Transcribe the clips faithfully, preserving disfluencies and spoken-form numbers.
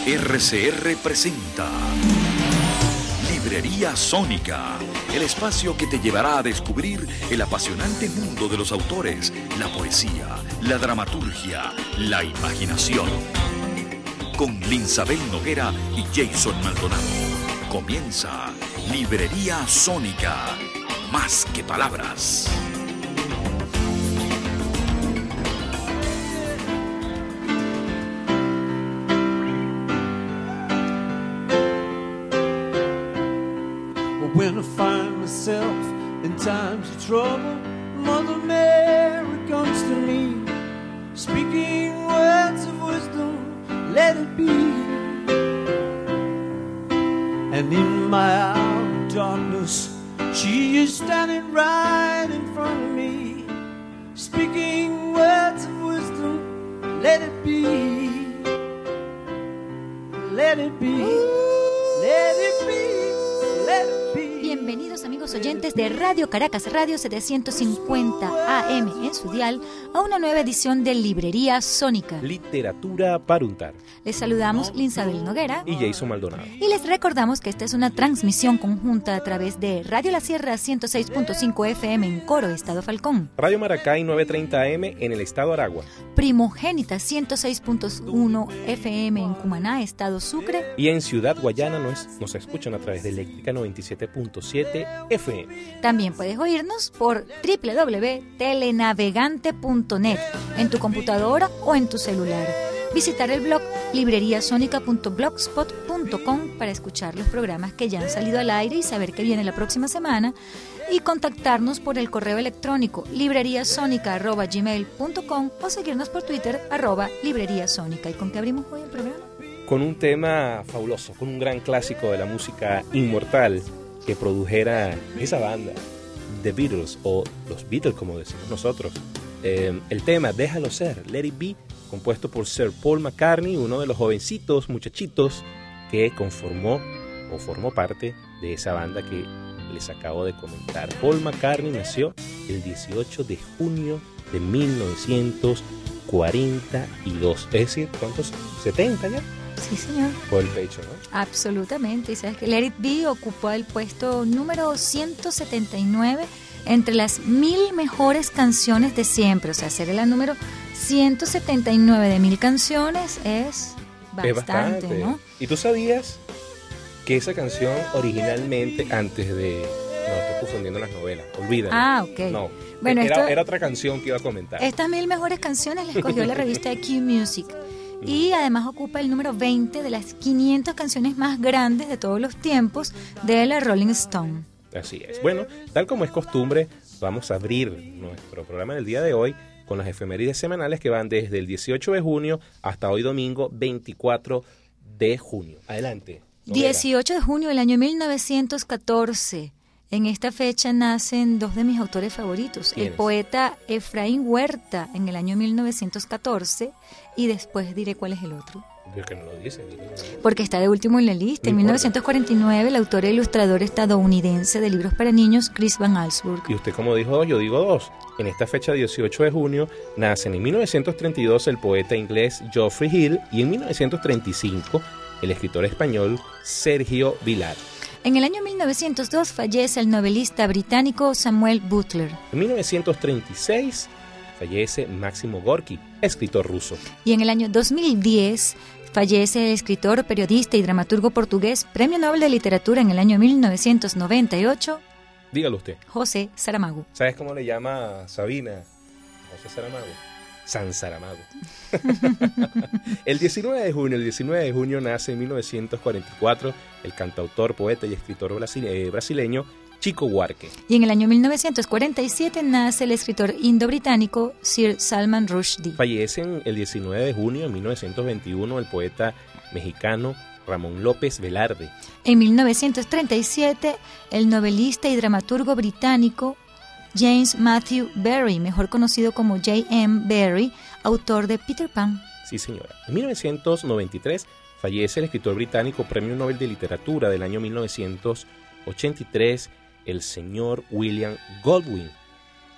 R C R presenta Librería Sónica, el espacio que te llevará a descubrir el apasionante mundo de los autores, la poesía, la dramaturgia, la imaginación. Con Linsabel Noguera y Jason Maldonado. Comienza Librería Sónica, más que palabras. When I find myself in times of trouble, Mother Mary comes to me, speaking words of wisdom, let it be. And in my hour of darkness, she is standing right in front of me, speaking words of wisdom, let it be. Let it be, let it be, let it be. Bienvenidos amigos oyentes de Radio Caracas Radio setecientos cincuenta A M en su dial a una nueva edición de Librería Sónica. Literatura para untar. Les saludamos Linsabel Noguera y Jason Maldonado. Y les recordamos que esta es una transmisión conjunta a través de Radio La Sierra ciento seis punto cinco F M en Coro, Estado Falcón. Radio Maracay novecientos treinta A M en el Estado Aragua. Primogénita ciento seis punto uno F M en Cumaná, Estado Sucre. Y en Ciudad Guayana nos, nos escuchan a través de Eléctrica noventa y siete punto siete F M. También puedes oírnos por doble u doble u doble u punto telenavegante punto net en tu computadora o en tu celular. Visitar el blog libreriasonica punto blogspot punto com para escuchar los programas que ya han salido al aire y saber qué viene la próxima semana, y contactarnos por el correo electrónico libreriasonica arroba gmail punto com o seguirnos por Twitter arroba libreriasonica. ¿Y con qué abrimos hoy el programa? Con un tema fabuloso, con un gran clásico de la música inmortal que produjera esa banda, The Beatles, o los Beatles como decimos nosotros. Eh, el tema Déjalo Ser, Let It Be, compuesto por Sir Paul McCartney, uno de los jovencitos muchachitos que conformó o formó parte de esa banda que les acabo de comentar. Paul McCartney nació el dieciocho de junio de mil novecientos cuarenta y dos, es decir, ¿cuántos? ¿setenta ya? Sí, señor. Por el pecho, ¿no? Absolutamente. Y sabes que Let It Be ocupó el puesto número ciento setenta y nueve entre las mil mejores canciones de siempre. O sea, ser la número ciento setenta y nueve de mil canciones es bastante, es bastante, ¿no? ¿Y tú sabías que esa canción originalmente, antes de... No, estoy confundiendo las novelas, olvídalo. Ah, ok. No, bueno, era, esto, era otra canción que iba a comentar. Estas mil mejores canciones las escogió la revista Q Music. Y además ocupa el número veinte de las quinientas canciones más grandes de todos los tiempos de la Rolling Stone. Así es. Bueno, tal como es costumbre, vamos a abrir nuestro programa del día de hoy con las efemérides semanales que van desde el dieciocho de junio hasta hoy domingo veinticuatro de junio. Adelante. Noguera. dieciocho de junio del año mil novecientos catorce. En esta fecha nacen dos de mis autores favoritos. ¿Quiénes? El poeta Efraín Huerta en el año mil novecientos catorce, y después diré cuál es el otro. ¿Por qué no lo dice? Porque está de último en la lista. No en mil importa. novecientos cuarenta y nueve, el autor e ilustrador estadounidense de libros para niños, Chris Van Allsburg. Y usted como dijo dos, yo digo dos. En esta fecha, dieciocho de junio, nacen en mil novecientos treinta y dos el poeta inglés Geoffrey Hill y en mil novecientos treinta y cinco el escritor español Sergio Vilar. En el año mil novecientos dos fallece el novelista británico Samuel Butler. En mil novecientos treinta y seis fallece Máximo Gorki, escritor ruso. Y en el año dos mil diez fallece el escritor, periodista y dramaturgo portugués, Premio Nobel de Literatura en el año mil novecientos noventa y ocho, Dígalo usted. José Saramago. ¿Sabes cómo le llama Sabina José Saramago? San Saramago. El diecinueve de junio, el diecinueve de junio nace en mil novecientos cuarenta y cuatro el cantautor, poeta y escritor brasile- eh, brasileño Chico Buarque. Y en el año mil novecientos cuarenta y siete nace el escritor indo-británico Sir Salman Rushdie. Fallecen el diecinueve de junio de mil novecientos veintiuno el poeta mexicano Ramón López Velarde. En mil novecientos treinta y siete, el novelista y dramaturgo británico James Matthew Barrie, mejor conocido como J M Barrie, autor de Peter Pan. Sí, señora. En mil novecientos noventa y tres fallece el escritor británico, Premio Nobel de Literatura del año mil novecientos ochenta y tres, el señor William Goldwyn.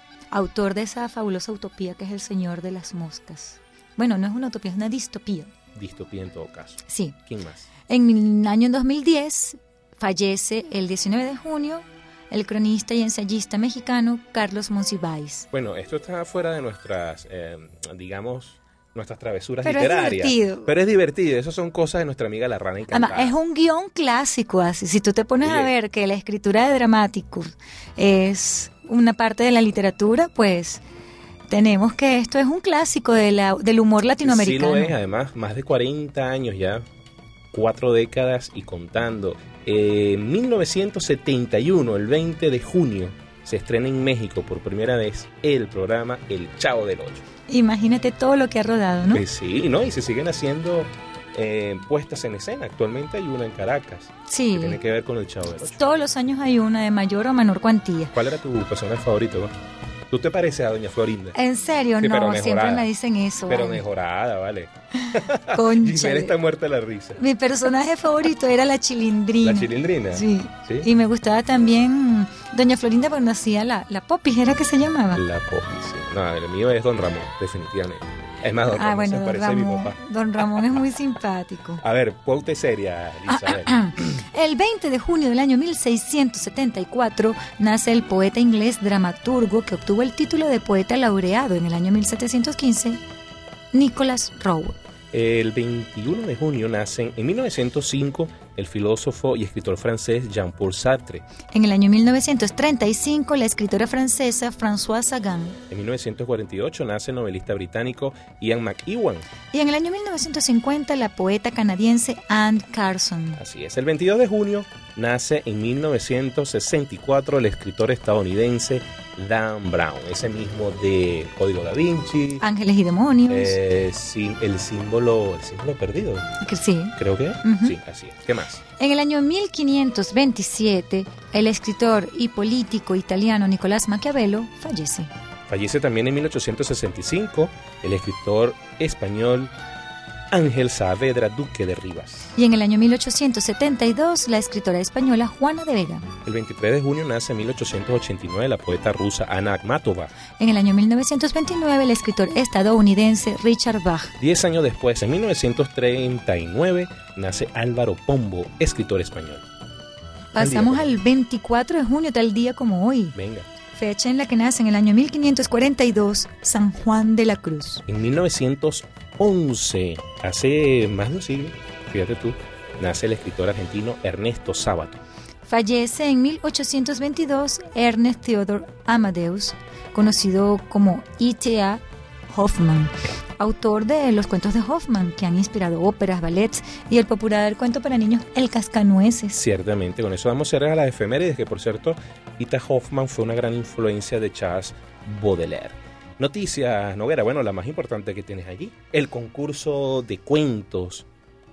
Autor de esa fabulosa utopía que es El Señor de las Moscas. Bueno, no es una utopía, es una distopía. distopía en todo caso. Sí. ¿Quién más? En el año dos mil diez fallece el diecinueve de junio el cronista y ensayista mexicano Carlos Monsiváis. Bueno, esto está fuera de nuestras, eh, digamos, nuestras travesuras Pero literarias. Es divertido. Pero es divertido. Eso son cosas de nuestra amiga La Rana Encantada. Además, es un guión clásico, así. Si tú te pones Oye. a ver que la escritura de dramáticos es una parte de la literatura, pues tenemos que esto es un clásico de la, del humor latinoamericano. Sí lo es, además, más de cuarenta años ya, cuatro décadas y contando. En eh, mil novecientos setenta y uno, el veinte de junio, se estrena en México por primera vez el programa El Chavo del Ocho. Imagínate todo lo que ha rodado, ¿no? Pues sí, ¿no? Y se siguen haciendo eh, puestas en escena. Actualmente hay una en Caracas. Sí. Que tiene que ver con El Chavo del Ocho. Todos los años hay una de mayor o menor cuantía. ¿Cuál era tu personaje favorito, va? ¿Tú te pareces a Doña Florinda? ¿En serio? Sí, no, siempre me dicen eso. Pero vale. mejorada, vale. Concha. Giselle está muerta de la risa. Mi personaje favorito era la Chilindrina. ¿La Chilindrina? Sí. ¿Sí? Y me gustaba también Doña Florinda cuando hacía la, la Popis, ¿era que se llamaba? La Popis, sí. No, el mío es Don Ramón, definitivamente. Es más, Don Ah, Ramón bueno, se Don parece a mi Ramón. papá. Don Ramón es muy simpático. A ver, ponte seria, Isabel. El veinte de junio del año mil seiscientos setenta y cuatro nace el poeta inglés dramaturgo que obtuvo el título de poeta laureado en el año mil setecientos quince, Nicholas Rowe. El veintiuno de junio nace en mil novecientos cinco el filósofo y escritor francés Jean-Paul Sartre. En el año mil novecientos treinta y cinco la escritora francesa Françoise Sagan. En mil novecientos cuarenta y ocho nace el novelista británico Ian McEwan. Y en el año mil novecientos cincuenta la poeta canadiense Anne Carson. Así es. El veintidós de junio nace en mil novecientos sesenta y cuatro el escritor estadounidense Dan Brown, ese mismo de Código Da Vinci, Ángeles y demonios. eh, sin, el símbolo el símbolo perdido, Que sí. creo que Ujú. sí, así es. ¿Qué más? En el año mil quinientos veintisiete, el escritor y político italiano Nicolás Maquiavelo fallece. Fallece también en mil ochocientos sesenta y cinco el escritor español Ángel Saavedra Duque de Rivas. Y en el año mil ochocientos setenta y dos, la escritora española Juana de Vega. El veintitrés de junio nace en mil ochocientos ochenta y nueve la poeta rusa Anna Akhmatova. En el año mil novecientos veintinueve, el escritor estadounidense Richard Bach. Diez años después, en mil novecientos treinta y nueve, nace Álvaro Pombo, escritor español. Pasamos al veinticuatro de junio, tal día como hoy, Venga. fecha en la que nace en el año mil quinientos cuarenta y dos San Juan de la Cruz. En mil novecientos once, hace más de un siglo, fíjate tú, nace el escritor argentino Ernesto Sábato. Fallece en mil ochocientos veintidós Ernest Theodor Amadeus, conocido como E T A Hoffmann, autor de los cuentos de Hoffmann, que han inspirado óperas, ballets y el popular cuento para niños El Cascanueces. Ciertamente, con eso damos cierre a las efemérides, que por cierto, Ita Hoffmann fue una gran influencia de Charles Baudelaire. Noticias, Noguera, bueno, la más importante que tienes allí, el concurso de cuentos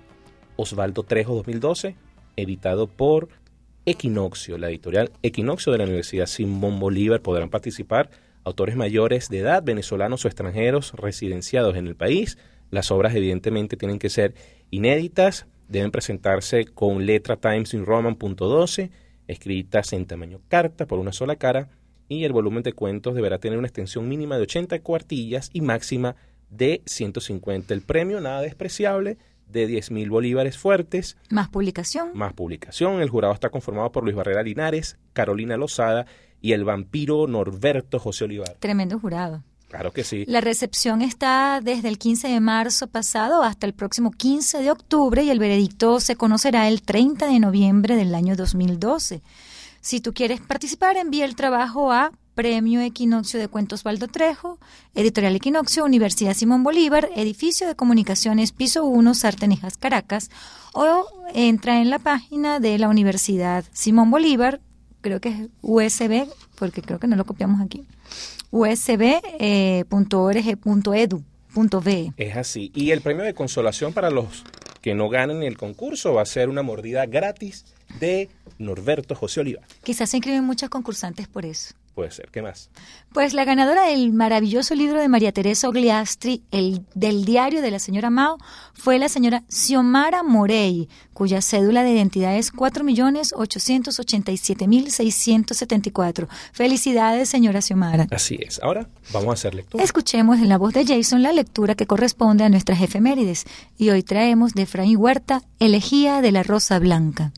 Osvaldo Trejo dos mil doce, editado por Equinoccio, la editorial Equinoccio de la Universidad Simón Bolívar. Podrán participar autores mayores de edad, venezolanos o extranjeros residenciados en el país. Las obras evidentemente tienen que ser inéditas, deben presentarse con letra Times New Roman punto doce, escritas en tamaño carta por una sola cara, y el volumen de cuentos deberá tener una extensión mínima de ochenta cuartillas y máxima de ciento cincuenta. El premio, nada despreciable, de diez mil bolívares fuertes. Más publicación. Más publicación. El jurado está conformado por Luis Barrera Linares, Carolina Lozada y el vampiro Norberto José Olivar. Tremendo jurado. Claro que sí. La recepción está desde el quince de marzo pasado hasta el próximo quince de octubre y el veredicto se conocerá el treinta de noviembre del año dos mil doce. Si tú quieres participar, envía el trabajo a Premio Equinoccio de Cuentos Osvaldo Trejo, Editorial Equinoccio, Universidad Simón Bolívar, Edificio de Comunicaciones, Piso uno, Sartenejas, Caracas, o entra en la página de la Universidad Simón Bolívar, creo que es U S B, porque creo que no lo copiamos aquí, u s b punto org punto e d u punto v e. Es así. Y el premio de consolación para los que no ganen el concurso va a ser una mordida gratis de Norberto José Olivar. Quizás se inscriben muchas concursantes por eso. Puede ser, ¿qué más? Pues la ganadora del maravilloso libro de María Teresa Ogliastri, el del diario de la señora Mao, fue la señora Xiomara Morey, cuya cédula de identidad es cuatro millones ochocientos ochenta y siete mil seiscientos setenta y cuatro. Felicidades, señora Xiomara. Así es. Ahora vamos a hacer lectura. Escuchemos en la voz de Jason la lectura que corresponde a nuestras efemérides. Y hoy traemos de Efraín Huerta, Elegía de la Rosa Blanca.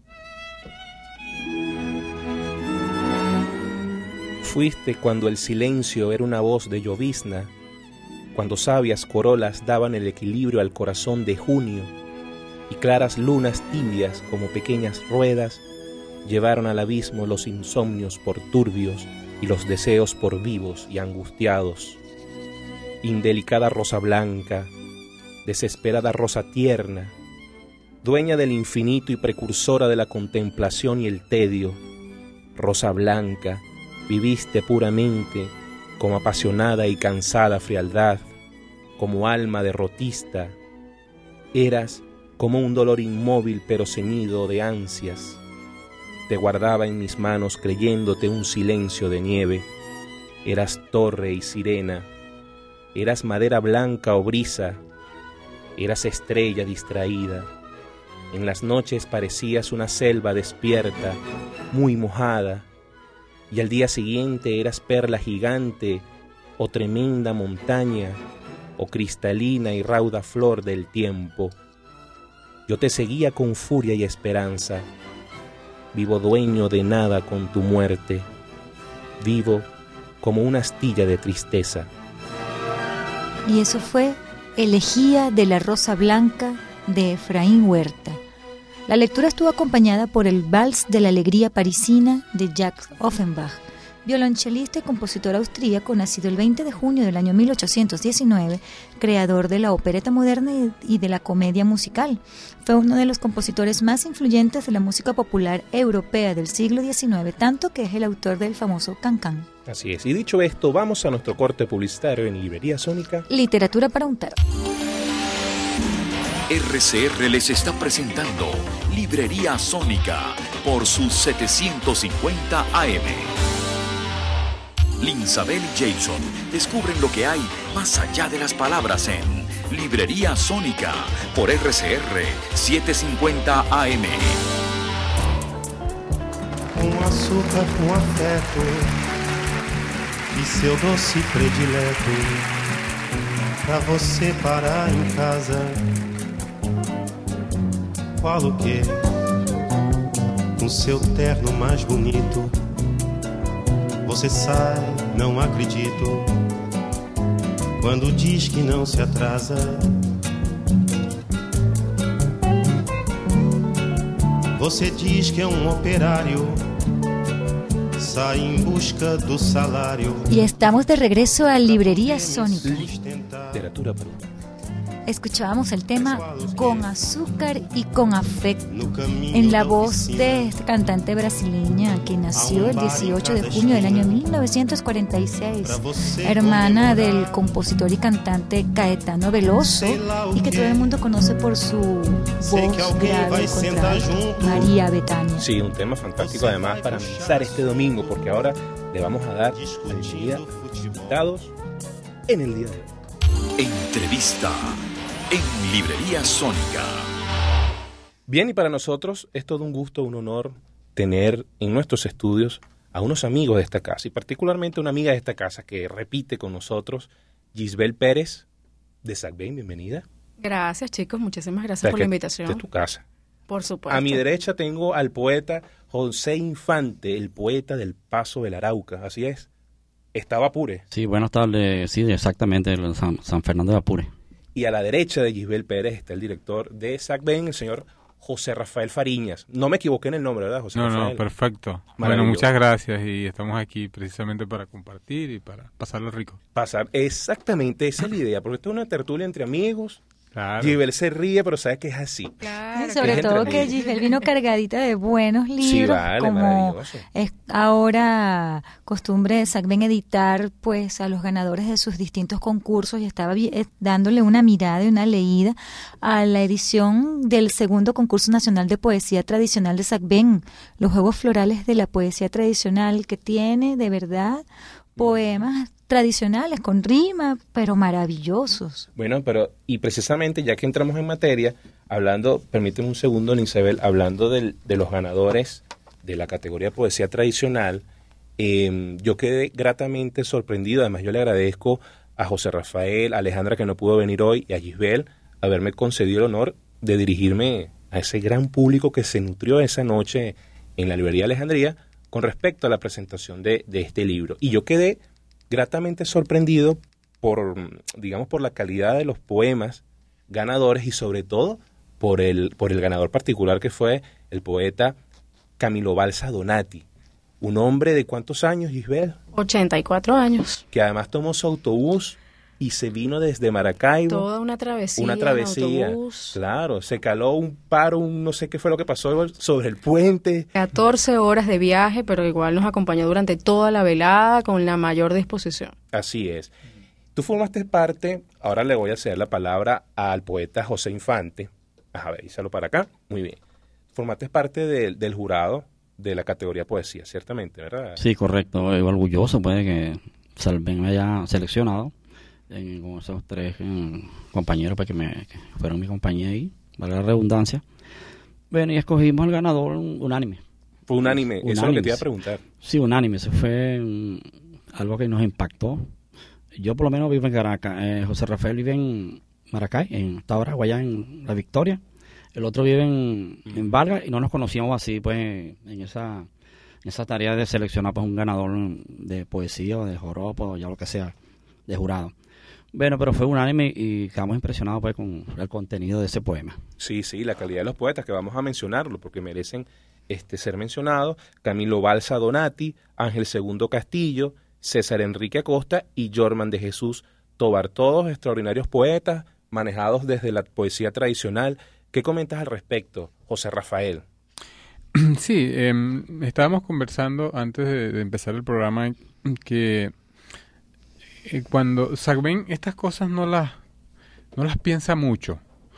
Fuiste cuando el silencio era una voz de llovizna, cuando sabias corolas daban el equilibrio al corazón de junio, y claras lunas tibias como pequeñas ruedas llevaron al abismo los insomnios por turbios y los deseos por vivos y angustiados. Indelicada rosa blanca, desesperada rosa tierna, dueña del infinito y precursora de la contemplación y el tedio, rosa blanca, viviste puramente, como apasionada y cansada frialdad, como alma derrotista. Eras como un dolor inmóvil pero ceñido de ansias. Te guardaba en mis manos creyéndote un silencio de nieve. Eras torre y sirena, eras madera blanca o brisa, eras estrella distraída. En las noches parecías una selva despierta, muy mojada, y al día siguiente eras perla gigante, o tremenda montaña, o cristalina y rauda flor del tiempo. Yo te seguía con furia y esperanza, vivo dueño de nada con tu muerte, vivo como una astilla de tristeza. Y eso fue Elegía de la Rosa Blanca de Efraín Huerta. La lectura estuvo acompañada por el Vals de la Alegría Parisina de Jacques Offenbach, violonchelista y compositor austríaco, nacido el veinte de junio del año mil ochocientos diecinueve, creador de la opereta moderna y de la comedia musical. Fue uno de los compositores más influyentes de la música popular europea del siglo diecinueve, tanto que es el autor del famoso Can-Can. Así es, y dicho esto, vamos a nuestro corte publicitario en Librería Sónica. Literatura para un tarot. R C R les está presentando Librería Sónica por sus setecientos cincuenta A M. Linsabel y Jason descubren lo que hay más allá de las palabras en Librería Sónica por R C R setecientos cincuenta A M. Com açúcar, com afeto e seu doce predileto pra você parar em casa. Qual o quê? Com seu terno mais bonito. Você sai, não acredito. Quando diz que não se atrasa. Você diz que é um operário. Sai em busca do salário. Y estamos de regreso a Librería Sónica. Literatura para un tarot. Escuchábamos el tema Con Azúcar y con Afecto, en la voz de esta cantante brasileña que nació el dieciocho de junio del año mil novecientos cuarenta y seis, hermana del compositor y cantante Caetano Veloso, y que todo el mundo conoce por su voz grave y contralto, María Bethânia. Sí, un tema fantástico además para amenizar este domingo, porque ahora le vamos a dar al día invitados en el día de hoy. Entrevista en Librería Sónica. Bien, y para nosotros es todo un gusto, un honor tener en nuestros estudios a unos amigos de esta casa, y particularmente una amiga de esta casa que repite con nosotros, Gisbel Pérez de SACBAIN. Bienvenida. Gracias, chicos, muchísimas gracias O sea, por que la invitación. De tu casa. Por supuesto. A mi derecha tengo al poeta José Infante, el poeta del Paso del Arauca, así es. Estaba Apure. Sí, buenas tardes, sí, exactamente, San, San Fernando de Apure. Y a la derecha de Gisbel Pérez está el director de SACBAIN, el señor José Rafael Fariñas. No me equivoqué en el nombre, ¿verdad, José no, Rafael? No, perfecto. Bueno, muchas gracias, y estamos aquí precisamente para compartir y para pasarlo rico. Pasar, exactamente, esa es la idea, porque esto es una tertulia entre amigos. Claro. Gisbel se ríe, pero sabe que es así. Claro. Claro, sobre todo que Gisbel vino cargadita de buenos libros, sí, vale, como es ahora costumbre de SACBEN editar pues a los ganadores de sus distintos concursos, y estaba vi- eh, dándole una mirada y una leída a la edición del segundo concurso nacional de poesía tradicional de SACBEN, los Juegos Florales de la Poesía Tradicional, que tiene de verdad poemas tradicionales con rima, pero maravillosos. Bueno, pero y precisamente ya que entramos en materia, hablando, permíteme un segundo, Linsabel, hablando del, de los ganadores de la categoría poesía tradicional, eh, yo quedé gratamente sorprendido. Además, yo le agradezco a José Rafael, a Alejandra, que no pudo venir hoy, y a Gisbel haberme concedido el honor de dirigirme a ese gran público que se nutrió esa noche en la librería Alejandría con respecto a la presentación de, de este libro. Y yo quedé gratamente sorprendido por, digamos, por la calidad de los poemas ganadores y sobre todo por el, por el ganador particular, que fue el poeta Camilo Balsa Donati, un hombre de ¿cuántos años, Gisbel? ochenta y cuatro años. Que además tomó su autobús y se vino desde Maracaibo. Toda una travesía. Una travesía, en autobús. claro, se caló un paro, un no sé qué fue lo que pasó sobre el puente. catorce horas de viaje, pero igual nos acompañó durante toda la velada con la mayor disposición. Así es. Tú formaste parte, ahora le voy a ceder la palabra al poeta José Infante. A ver, díselo para acá. Muy bien. Formaste parte de, del jurado de la categoría poesía, ciertamente, ¿verdad? Sí, correcto. Yo orgulloso pues, de que SACBEN me haya seleccionado en, con esos tres eh, compañeros pues, que, me, que fueron mi compañía ahí, vale la redundancia. Bueno, y escogimos al ganador unánime. Fue unánime, unánime. Eso es lo que te iba a preguntar. Sí, unánime. Eso fue um, algo que nos impactó. Yo por lo menos vivo en Caracas. Eh, José Rafael vive en Maracay, en Tabaragua, allá en La Victoria. El otro vive en, en Vargas y no nos conocíamos así, pues, en esa, en esa tarea de seleccionar pues, un ganador de poesía o de joropo o ya lo que sea, de jurado. Bueno, pero fue unánime y quedamos impresionados pues, con el contenido de ese poema. Sí, sí, la calidad de los poetas, que vamos a mencionarlo porque merecen este ser mencionados. Camilo Balsa Donati, Ángel Segundo Castillo, César Enrique Acosta y Jorman de Jesús Tobar, todos extraordinarios poetas manejados desde la poesía tradicional. ¿Qué comentas al respecto, José Rafael? Sí, eh, estábamos conversando antes de, de empezar el programa que eh, cuando SACBEN estas cosas no las, no las piensa mucho.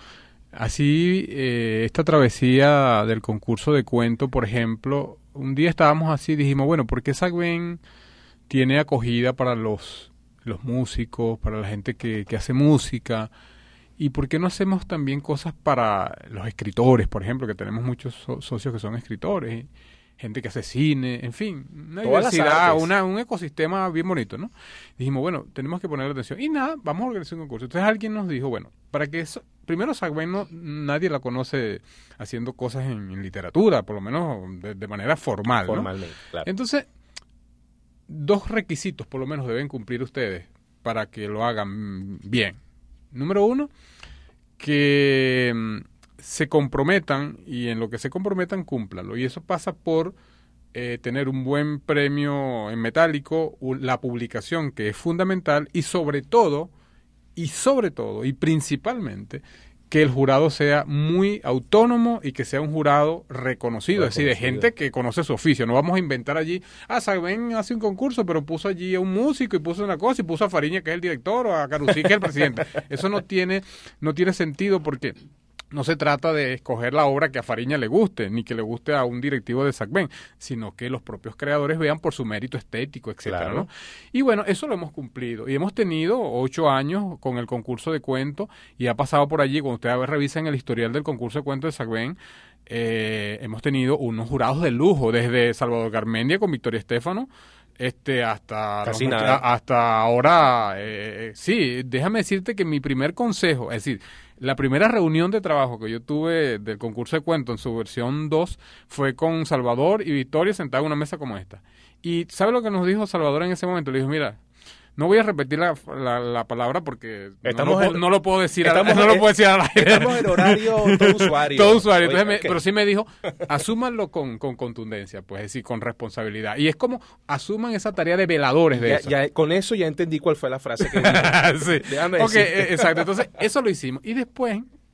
Así, eh, esta travesía del concurso de cuento, por ejemplo, un día estábamos así y dijimos, bueno, ¿por qué SACBEN tiene acogida para los, los músicos, para la gente que, que hace música? ¿Y por qué no hacemos también cosas para los escritores, por ejemplo, que tenemos muchos so- socios que son escritores, gente que hace cine, en fin, una Todas diversidad, una, un ecosistema bien bonito, ¿no? Dijimos, bueno, tenemos que ponerle atención. Y nada, vamos a organizar un concurso. Entonces alguien nos dijo, bueno, para que eso, primero SACBEN no, nadie la conoce haciendo cosas en, en literatura, por lo menos de, de manera formal, ¿no? Formalmente, claro. Entonces, dos requisitos por lo menos deben cumplir ustedes para que lo hagan bien. Número uno, que mm, se comprometan y en lo que se comprometan cúmplanlo. Y eso pasa por eh, tener un buen premio en metálico, un, la publicación que es fundamental y sobre todo, y sobre todo, y principalmente, que el jurado sea muy autónomo y que sea un jurado reconocido, es decir, de gente que conoce su oficio. No vamos a inventar allí, ah, SACBEN hace un concurso, pero puso allí a un músico y puso una cosa y puso a Fariña, que es el director, o a Carusí, que es el presidente. Eso no tiene, no tiene sentido porque no se trata de escoger la obra que a Fariña le guste, ni que le guste a un directivo de SACBEN, sino que los propios creadores vean por su mérito estético, etcétera, Claro. ¿no? Y bueno, eso lo hemos cumplido. Y hemos tenido ocho años con el concurso de cuento y ha pasado por allí, cuando ustedes revisan el historial del concurso de cuento de SACBEN, eh, hemos tenido unos jurados de lujo, desde Salvador Garmendia con Victoria Estefano, este hasta Casi los- nada. hasta ahora, eh, sí, déjame decirte que mi primer consejo, es decir, la primera reunión de trabajo que yo tuve del concurso de cuento en su versión dos fue con Salvador y Victoria sentados en una mesa como esta. Y ¿sabe lo que nos dijo Salvador en ese momento? Le dijo, mira, no voy a repetir la, la, la palabra porque no Estamos lo, puedo- en- no lo puedo decir, a- estamos no lo en- puedo decir al aire. Estamos en horario todo usuario. Todo usuario. Oye, Entonces me- ok. Pero sí me dijo, asúmanlo con, con contundencia, pues, es decir, con responsabilidad. Y es como, asuman esa tarea de veladores de Ya- eso. ya- con eso ya entendí cuál fue la frase que dije. Sí. Déjame Ok, decir. eh, exacto. Entonces, eso lo hicimos. Y después,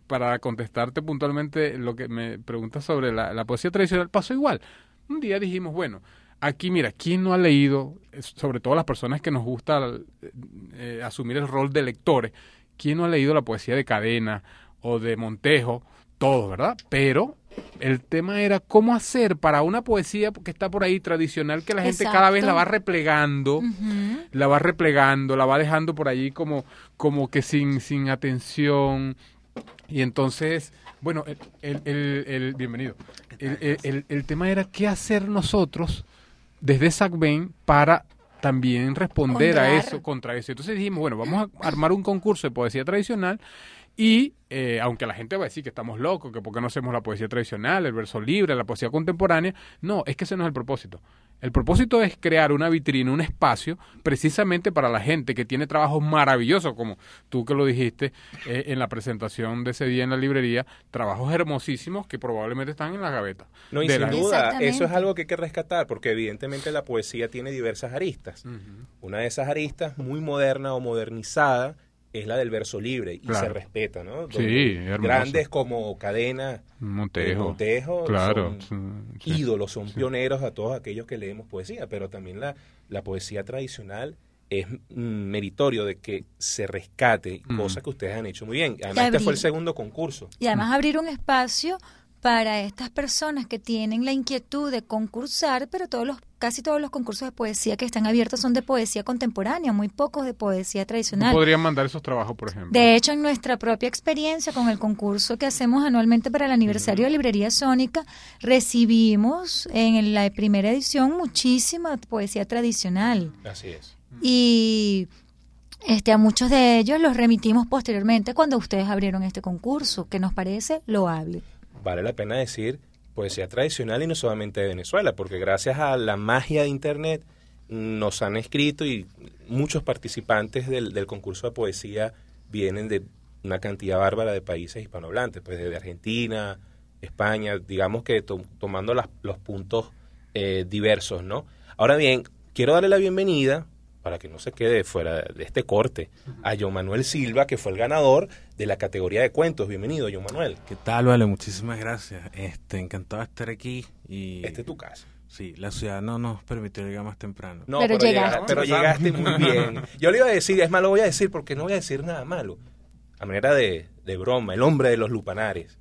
para contestarte puntualmente lo que me preguntas sobre la, la poesía tradicional, pasó igual. Un día dijimos, bueno, aquí mira, ¿quién no ha leído, sobre todo las personas que nos gusta eh, asumir el rol de lectores, quién no ha leído la poesía de Cadena o de Montejo? Todos, ¿verdad? Pero el tema era cómo hacer para una poesía que está por ahí tradicional, que la gente Exacto. cada vez la va replegando, Ujú. la va replegando, la va dejando por allí como, como que sin, sin atención. Y entonces, bueno, el, el, el, el- bienvenido. El, el, el, el tema era qué hacer nosotros desde SACBEN para también responder a Honrar. eso, contra eso. Entonces dijimos, bueno, vamos a armar un concurso de poesía tradicional y, eh, aunque la gente va a decir que estamos locos, que por qué no hacemos la poesía tradicional, el verso libre, la poesía contemporánea, no, es que ese no es el propósito. El propósito es crear una vitrina, un espacio, precisamente para la gente que tiene trabajos maravillosos, como tú que lo dijiste eh, en la presentación de ese día en la librería, trabajos hermosísimos que probablemente están en la gaveta. No, y de sin la- duda, Exactamente. eso es algo que hay que rescatar, porque evidentemente la poesía tiene diversas aristas. Ujú. Una de esas aristas, muy moderna o modernizada, es la del verso libre, y Claro. se respeta, ¿no? Sí, Donde hermoso. grandes como Cadena, Montejo. Montejo, Claro. son sí. ídolos, son Sí. pioneros a todos aquellos que leemos poesía, pero también la, la poesía tradicional es mm, meritorio de que se rescate, Mm. cosas que ustedes han hecho muy bien. Además, Y este fue el abrir- segundo concurso. Y además abrir un espacio para estas personas que tienen la inquietud de concursar, pero todos los casi todos los concursos de poesía que están abiertos son de poesía contemporánea, muy pocos de poesía tradicional. Podrían mandar esos trabajos, por ejemplo. De hecho, en nuestra propia experiencia con el concurso que hacemos anualmente para el aniversario de Librería Sónica, recibimos en la primera edición muchísima poesía tradicional. Así es. Y este a muchos de ellos los remitimos posteriormente cuando ustedes abrieron este concurso, que nos parece loable. Vale la pena decir poesía tradicional y no solamente de Venezuela, porque gracias a la magia de Internet nos han escrito y muchos participantes del, del concurso de poesía vienen de una cantidad bárbara de países hispanohablantes, pues desde Argentina, España, digamos que to- tomando las, los puntos eh, diversos, ¿no? Ahora bien, quiero darle la bienvenida, para que no se quede fuera de este corte, a John Manuel Silva, que fue el ganador de la categoría de cuentos. Bienvenido, John Manuel. ¿Qué tal, Vale? Muchísimas gracias. Este, encantado de estar aquí y Este es tu casa. sí, la ciudad no nos permitió llegar más temprano. No, Pero pero, llegaste. llegaste, pero llegaste muy bien. Yo le iba a decir, es más, lo voy a decir porque no voy a decir nada malo. A manera de, de broma, el hombre de los lupanares.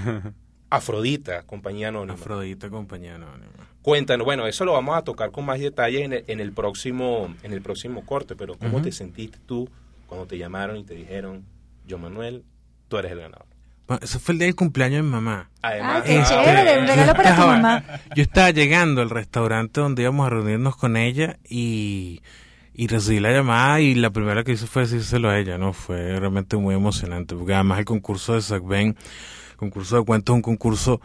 Afrodita, compañía anónima. Afrodita, compañía anónima. Cuéntanos, bueno, eso lo vamos a tocar con más detalle en el, en el próximo en el próximo corte, pero ¿cómo Ujú. te sentiste tú cuando te llamaron y te dijeron, John Manuel, tú eres el ganador? Bueno, eso fue el día del cumpleaños de mi mamá. Ah, qué ah, Este, chévere, un regalo yo para tu estaba- mamá. Yo estaba llegando al restaurante donde íbamos a reunirnos con ella y, y recibí la llamada y la primera que hice fue decírselo a ella, ¿no? Fue realmente muy emocionante, porque además el concurso de SACBEN, concurso de cuentos, es un concurso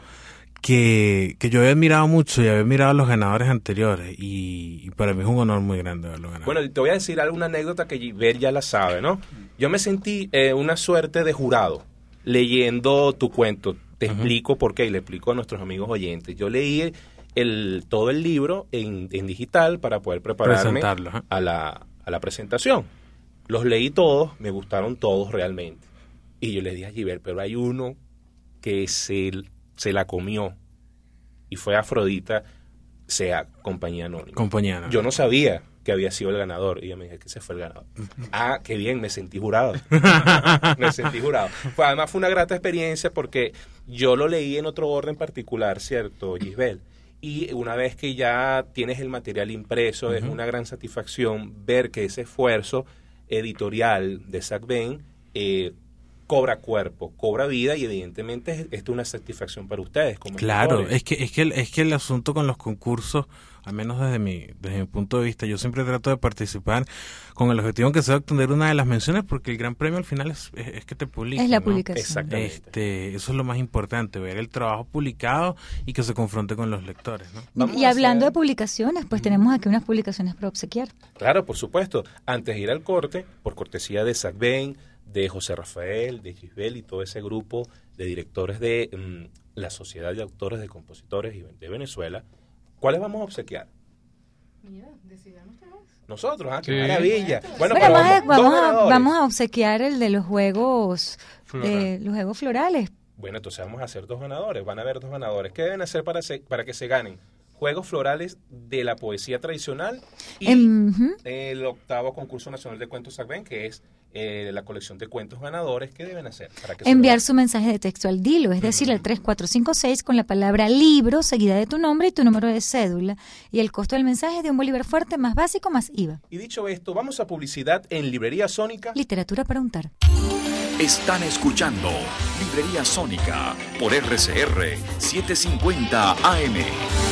que, que yo había admirado mucho y había admirado a los ganadores anteriores y, y para mí es un honor muy grande haberlo ganado. Bueno, te voy a decir alguna anécdota que Gilbert ya la sabe, ¿no? Yo me sentí eh, una suerte de jurado leyendo tu cuento. Te Ujú. explico por qué y le explico a nuestros amigos oyentes. Yo leí el, todo el libro en, en digital para poder prepararme Presentarlo, ajá. a la, a la presentación. Los leí todos, me gustaron todos realmente. Y yo le dije a Gilbert, pero hay uno que se, se la comió y fue Afrodita, sea compañía anónima. compañía anónima. Yo no sabía que había sido el ganador y ella me dijo que ese fue el ganador. Ah, qué bien, me sentí jurado. me sentí jurado. Fue, además fue una grata experiencia porque yo lo leí en otro orden particular, ¿cierto, Gisbel? Y una vez que ya tienes el material impreso, es Ujú. una gran satisfacción ver que ese esfuerzo editorial de SACBEN eh, cobra cuerpo, cobra vida y evidentemente es, esto es una satisfacción para ustedes como Claro, escritores. es que es que el, es que el asunto con los concursos, al menos desde mi desde mi punto de vista, yo siempre trato de participar con el objetivo que sea obtener una de las menciones, porque el gran premio al final es, es, es que te publiquen, Es la ¿no? publicación. Exactamente. Este, eso es lo más importante, ver el trabajo publicado y que se confronte con los lectores, ¿no? Vamos Y a hablando hacer- de publicaciones, pues tenemos aquí unas publicaciones para obsequiar. Claro, por supuesto. Antes de ir al corte, por cortesía de SACBEN, de José Rafael, de Gisbel y todo ese grupo de directores de mm, la Sociedad de Autores de Compositores y de Venezuela, ¿cuáles vamos a obsequiar? Mira, decidan ustedes. Nosotros, ¿ah? ¡Qué Sí. maravilla! Bueno, Bueno, pero vamos, a, dos vamos, a, ganadores. vamos a obsequiar el de los juegos, Floral. eh, los juegos florales. Bueno, entonces vamos a hacer dos ganadores. Van a haber dos ganadores. ¿Qué deben hacer para, se- para que se ganen? Juegos florales de la poesía tradicional y Em, ujú. el octavo concurso nacional de cuentos Sacben, que es eh, la colección de cuentos ganadores. ¿Qué deben hacer? Para que se Enviar lo su mensaje de texto al Dilo, es decir, al tres cuatro cinco seis con la palabra libro seguida de tu nombre y tu número de cédula. Y el costo del mensaje es de un bolívar fuerte más básico más I V A. ganen? Y dicho esto, vamos a publicidad en Librería Sónica. Literatura para untar. Están escuchando Librería Sónica por R C R setecientos cincuenta A M.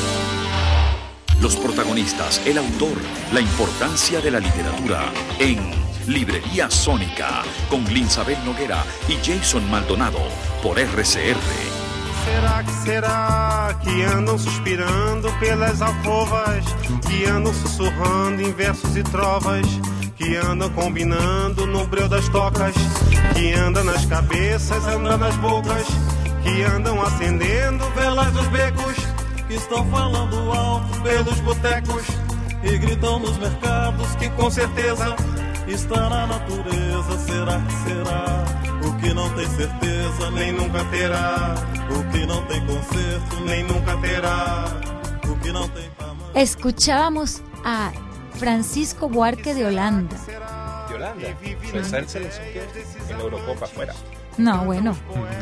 Los protagonistas, el autor, la importancia de la literatura en Librería Sónica con Linsabel Noguera y Jason Maldonado por R C R. Será que será que andam suspirando pelas alcovas, que andam sussurrando em versos e trovas, que andam combinando no breu das tocas, que andam nas cabeças, andam nas bocas, que andam acendendo velas dos becos, que estão falando alto pelos botecos e gritam nos mercados que com certeza está na natureza. Será que será? O que não tem certeza nem nunca terá. O que não tem conserto nem nunca terá. O que não tem tamanho. Escuchábamos a Francisco Buarque de Holanda. De Holanda. Esa es la selección que en la Eurocopa afuera. No, bueno.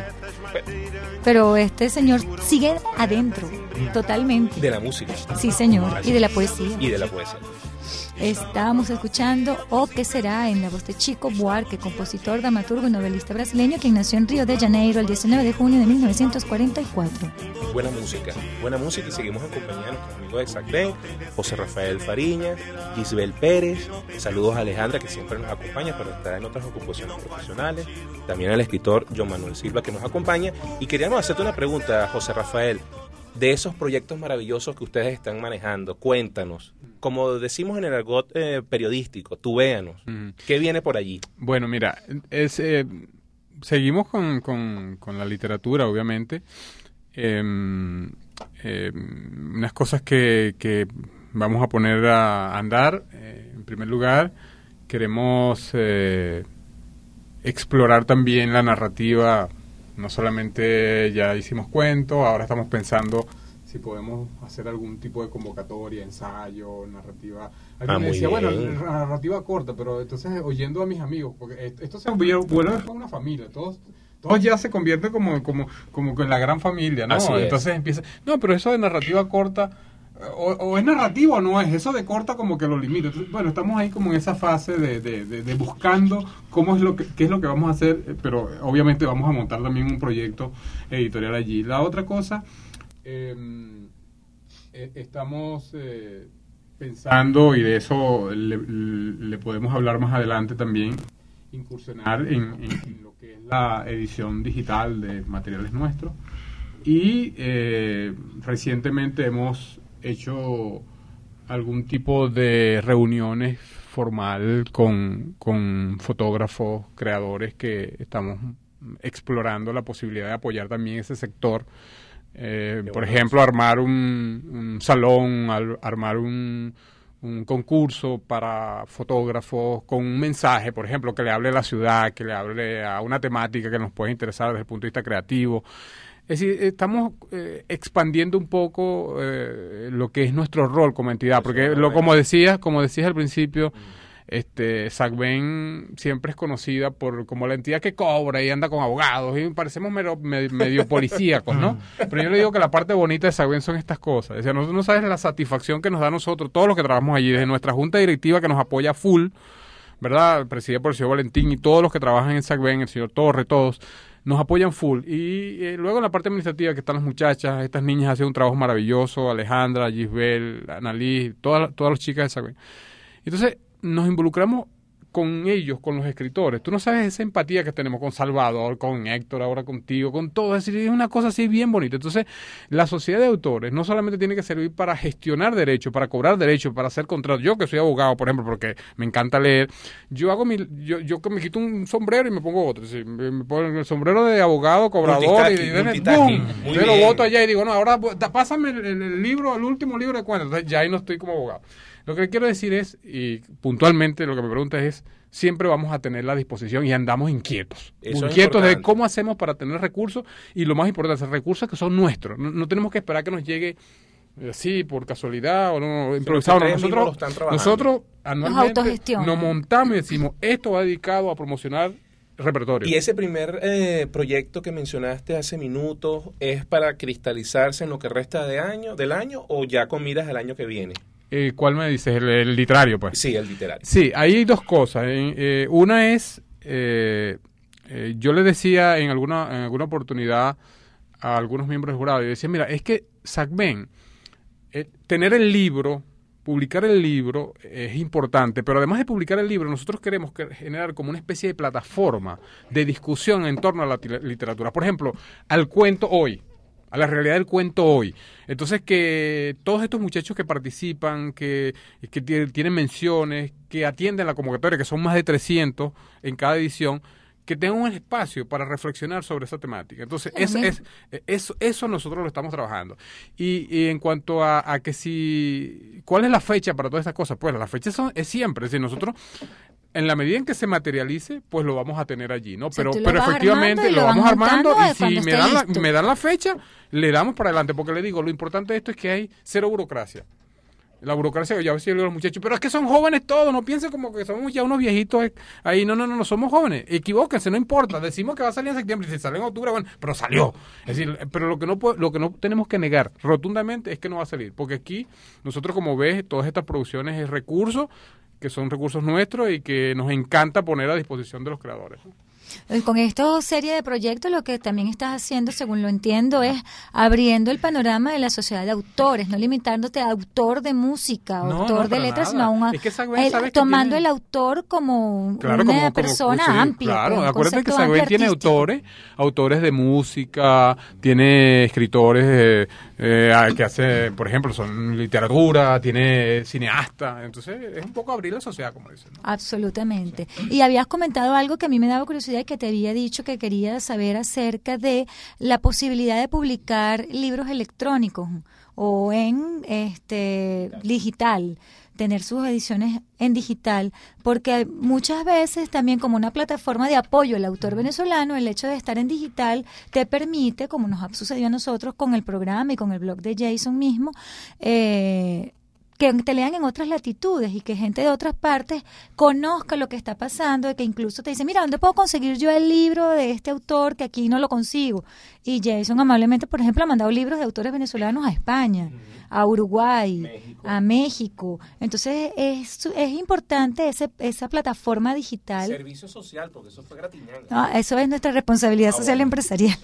Pero este señor sigue adentro, totalmente. De la música. Sí, señor. Y de la poesía. Y de la poesía. Estábamos escuchando O ¿Qué será? En la voz de Chico Buarque, compositor, dramaturgo y novelista brasileño, quien nació en Río de Janeiro el diecinueve de junio de mil novecientos cuarenta y cuatro. Buena música, buena música y seguimos en compañía de nuestros amigos de Sacben, José Rafael Fariña, Gisbel Pérez, saludos a Alejandra que siempre nos acompaña pero está en otras ocupaciones profesionales, también al escritor John Manuel Silva que nos acompaña y queríamos hacerte una pregunta, José Rafael, de esos proyectos maravillosos que ustedes están manejando, cuéntanos, como decimos en el argot eh, periodístico, tuvéanos, Mm. ¿qué viene por allí? Bueno, mira, es, eh, seguimos con, con, con la literatura, obviamente. Eh, eh, unas cosas que, que vamos a poner a andar. Eh, en primer lugar, queremos eh, explorar también la narrativa. No solamente ya hicimos cuentos, ahora estamos pensando si podemos hacer algún tipo de convocatoria, ensayo, narrativa. Alguien Ah, me muy decía, bueno, bien. la narrativa corta, pero entonces oyendo a mis amigos, porque esto, esto se vuelve una familia, todos todos ya se convierte como como como en la gran familia, ¿no? Así es. Entonces empieza, no, pero eso de narrativa corta o, o es narrativo o no es, eso de corta como que lo limita. Entonces, bueno, estamos ahí como en esa fase de, de, de, de buscando cómo es lo que qué es lo que vamos a hacer, eh, pero obviamente vamos a montar también un proyecto editorial allí. La otra cosa, eh, eh, estamos eh, pensando, y de eso le, le podemos hablar más adelante también, incursionar en, en, en lo que es la edición digital de materiales nuestros. Y eh, recientemente hemos hecho algún tipo de reuniones formal con, con fotógrafos, creadores que estamos explorando la posibilidad de apoyar también ese sector. Eh, por bueno ejemplo, armar un, un salón, al, armar un, un concurso para fotógrafos con un mensaje, por ejemplo, que le hable a la ciudad, que le hable a una temática que nos pueda interesar desde el punto de vista creativo. Es decir, estamos eh, expandiendo un poco eh, lo que es nuestro rol como entidad, porque lo, como decías, como decías al principio, este Sacben siempre es conocida por como la entidad que cobra y anda con abogados y parecemos mero, medio, medio policíacos, ¿no? Pero yo le digo que la parte bonita de Sacben son estas cosas. O sea, nosotros no sabes la satisfacción que nos da a nosotros, todos los que trabajamos allí, desde nuestra junta directiva que nos apoya full, ¿verdad? Presidida por el señor Valentín y todos los que trabajan en Sacben, el señor Torre, todos, nos apoyan full. Y eh, luego en la parte administrativa que están las muchachas, estas niñas hacen un trabajo maravilloso, Alejandra, Gisbel, Annalise, todas, todas las chicas de Sacben. Entonces, nos involucramos con ellos, con los escritores. Tú no sabes esa empatía que tenemos con Salvador, con Héctor, ahora contigo, con todo. Es decir, es una cosa así bien bonita. Entonces, la sociedad de autores no solamente tiene que servir para gestionar derechos, para cobrar derechos, para hacer contratos. Yo que soy abogado, por ejemplo, porque me encanta leer, yo hago mi, yo, yo que me quito un sombrero y me pongo otro. Es decir, me, me pongo el sombrero de abogado, cobrador, y, y, y ¡boom! Yo lo boto allá y digo, no, ahora da, pásame el, el, el libro, el último libro de cuentas. Entonces, ya ahí no estoy como abogado. Lo que quiero decir es, y puntualmente lo que me pregunta es, siempre vamos a tener la disposición y andamos inquietos. Eso inquietos es de cómo hacemos para tener recursos y lo más importante, recursos que son nuestros. No, no tenemos que esperar que nos llegue así por casualidad o no improvisado. No, nosotros, nosotros anualmente nos montamos y decimos, esto va dedicado a promocionar repertorio. Y ese primer eh, proyecto que mencionaste hace minutos, ¿es para cristalizarse en lo que resta de año, del año o ya con miras al año que viene? Eh, ¿Cuál me dices? El, el literario, pues. Sí, el literario. Sí, ahí hay dos cosas. Eh, eh, una es, eh, eh, yo le decía en alguna, en alguna oportunidad a algunos miembros del jurado, y decía, mira, es que SACBEN, eh, tener el libro, publicar el libro es importante, pero además de publicar el libro, nosotros queremos que generar como una especie de plataforma de discusión en torno a la literatura. Por ejemplo, al cuento hoy, a la realidad del cuento hoy. Entonces, que todos estos muchachos que participan, que, que tienen menciones, que atienden la convocatoria, que son más de trescientos en cada edición, que tengan un espacio para reflexionar sobre esa temática. Entonces, es, es, eso, eso nosotros lo estamos trabajando. Y, y en cuanto a, a que si, ¿cuál es la fecha para todas estas cosas? Pues la fecha son, es siempre, es decir, nosotros, en la medida en que se materialice, pues lo vamos a tener allí, ¿no? Pero, pero efectivamente lo, lo vamos armando y si me dan, la, me dan la fecha, le damos para adelante, porque le digo, lo importante de esto es que hay cero burocracia. La burocracia, ya a veces yo le digo a los muchachos, pero es que son jóvenes todos, no piensen como que somos ya unos viejitos ahí, no, no, no, no somos jóvenes, equivóquense, no importa, decimos que va a salir en septiembre, y si sale en octubre, bueno, pero salió. Es decir, pero lo que no lo que no tenemos que negar rotundamente es que no va a salir, porque aquí nosotros, como ves, todas estas producciones es recursos, que son recursos nuestros y que nos encanta poner a disposición de los creadores, ¿no? Con esta serie de proyectos lo que también estás haciendo, según lo entiendo, es abriendo el panorama de la sociedad de autores, no limitándote a autor de música, no, autor no, de letras, sino a un, es que Sagben, el, tomando tiene... el autor como claro, una como, persona como, amplia. Claro, pues, acuérdate que Sagben tiene autores, autores de música, tiene escritores eh, eh, que hacen, por ejemplo, son literatura, tiene cineasta, entonces es un poco abrir la sociedad, como dicen, ¿no? Absolutamente. Y habías comentado algo que a mí me daba curiosidad, que te había dicho que quería saber acerca de la posibilidad de publicar libros electrónicos o en este digital, tener sus ediciones en digital, porque muchas veces también como una plataforma de apoyo al autor venezolano, el hecho de estar en digital te permite, como nos ha sucedido a nosotros con el programa y con el blog de Jason mismo, eh, que te lean en otras latitudes y que gente de otras partes conozca lo que está pasando, y que incluso te dice, mira, ¿dónde puedo conseguir yo el libro de este autor que aquí no lo consigo? Y Jason amablemente, por ejemplo, ha mandado libros de autores venezolanos a España, a Uruguay, México. a México. Entonces es, es importante ese, esa plataforma digital. Servicio social, porque eso fue gratis. No, eso es nuestra responsabilidad ah, social bueno. empresarial.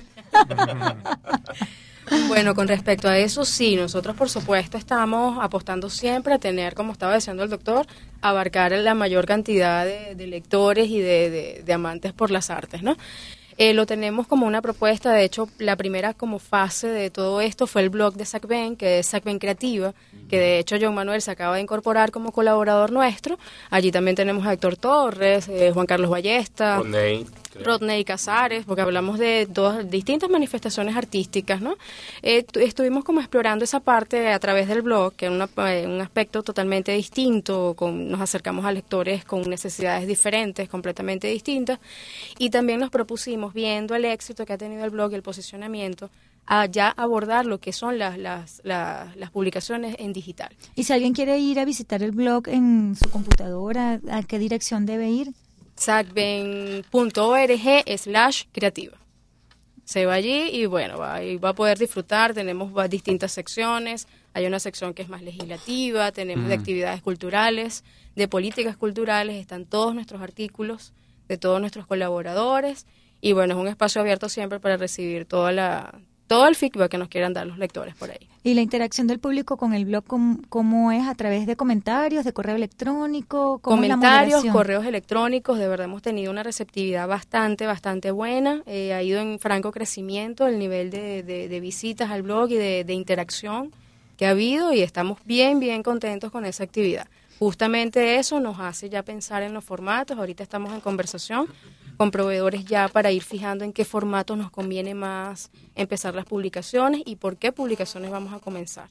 Bueno, con respecto a eso, sí, nosotros por supuesto estamos apostando siempre a tener, como estaba diciendo el doctor, abarcar la mayor cantidad de, de lectores y de, de, de amantes por las artes, ¿no? Eh, lo tenemos como una propuesta, de hecho, la primera como fase de todo esto fue el blog de SACBEN, que es SACBEN Creativa, que de hecho John Manuel se acaba de incorporar como colaborador nuestro. Allí también tenemos a Héctor Torres, eh, Juan Carlos Ballesta, Rodney, Rodney Casares, porque hablamos de dos distintas manifestaciones artísticas, ¿no? Eh, estuvimos como explorando esa parte a través del blog, que es una, eh, un aspecto totalmente distinto, con, nos acercamos a lectores con necesidades diferentes, completamente distintas, y también nos propusimos, viendo el éxito que ha tenido el blog y el posicionamiento, a ya abordar lo que son las, las, las, las publicaciones en digital. Y si alguien quiere ir a visitar el blog en su computadora, ¿a qué dirección debe ir? sacben punto org slash creativa. Se va allí y bueno, va, y va a poder disfrutar. Tenemos distintas secciones. Hay una sección que es más legislativa, tenemos mm. de actividades culturales, de políticas culturales, están todos nuestros artículos de todos nuestros colaboradores, y bueno, es un espacio abierto siempre para recibir toda la todo el feedback que nos quieran dar los lectores por ahí. ¿Y la interacción del público con el blog cómo, cómo es? ¿A través de comentarios, de correo electrónico? ¿Cómo comentarios, es la correos electrónicos, de verdad hemos tenido una receptividad bastante, bastante buena, eh, ha ido en franco crecimiento el nivel de, de, de visitas al blog y de, de interacción que ha habido, y estamos bien, bien contentos con esa actividad. Justamente eso nos hace ya pensar en los formatos. Ahorita estamos en conversación con proveedores ya para ir fijando en qué formato nos conviene más empezar las publicaciones y por qué publicaciones vamos a comenzar.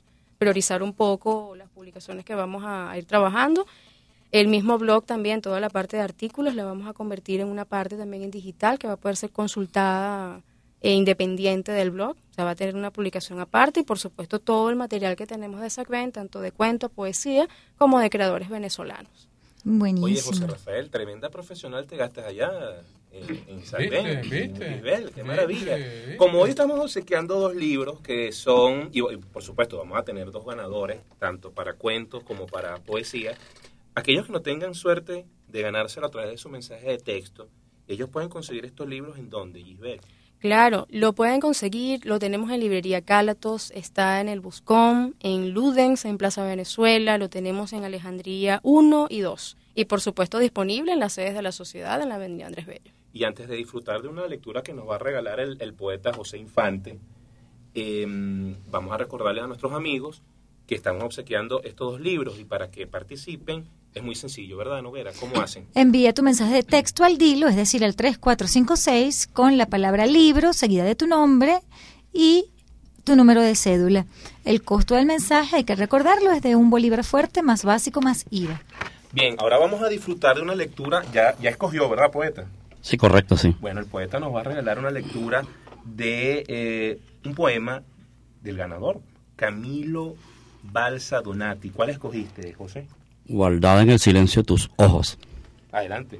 priorizar un poco las publicaciones que vamos a, a ir trabajando. El mismo blog también, toda la parte de artículos la vamos a convertir en una parte también en digital que va a poder ser consultada e independiente del blog. O sea, va a tener una publicación aparte y por supuesto todo el material que tenemos de SACBEN, tanto de cuento, poesía, como de creadores venezolanos. Buenísimo. Oye, José Rafael, tremenda profesional te gastas allá en, en SACBEN, en Lisbel, qué maravilla. ¿Viste? Como hoy estamos obsequiando dos libros que son, y, y por supuesto vamos a tener dos ganadores, tanto para cuentos como para poesía. Aquellos que no tengan suerte de ganárselo a través de su mensaje de texto, ellos pueden conseguir estos libros ¿en dónde, Gisbel? Claro, lo pueden conseguir, lo tenemos en Librería Cálatos, está en el Buscón, en Ludens, en Plaza Venezuela, lo tenemos en Alejandría uno y dos. Y por supuesto disponible en las sedes de la sociedad en la avenida Andrés Bello. Y antes de disfrutar de una lectura que nos va a regalar el, el poeta José Infante, eh, vamos a recordarle a nuestros amigos que estamos obsequiando estos dos libros y para que participen es muy sencillo, ¿verdad, Noguera? ¿Cómo hacen? Envía tu mensaje de texto al Dilo, es decir, al tres cuatro cinco seis, con la palabra libro, seguida de tu nombre y tu número de cédula. El costo del mensaje, hay que recordarlo, es de un bolívar fuerte, más básico, más I V A. Bien, ahora vamos a disfrutar de una lectura, ya, ya escogió, ¿verdad, poeta? Sí, correcto, sí. Bueno, el poeta nos va a regalar una lectura de eh, un poema del ganador, Camilo Balsa Donati. ¿Cuál escogiste, José? Guardada en el silencio de tus ojos. Adelante.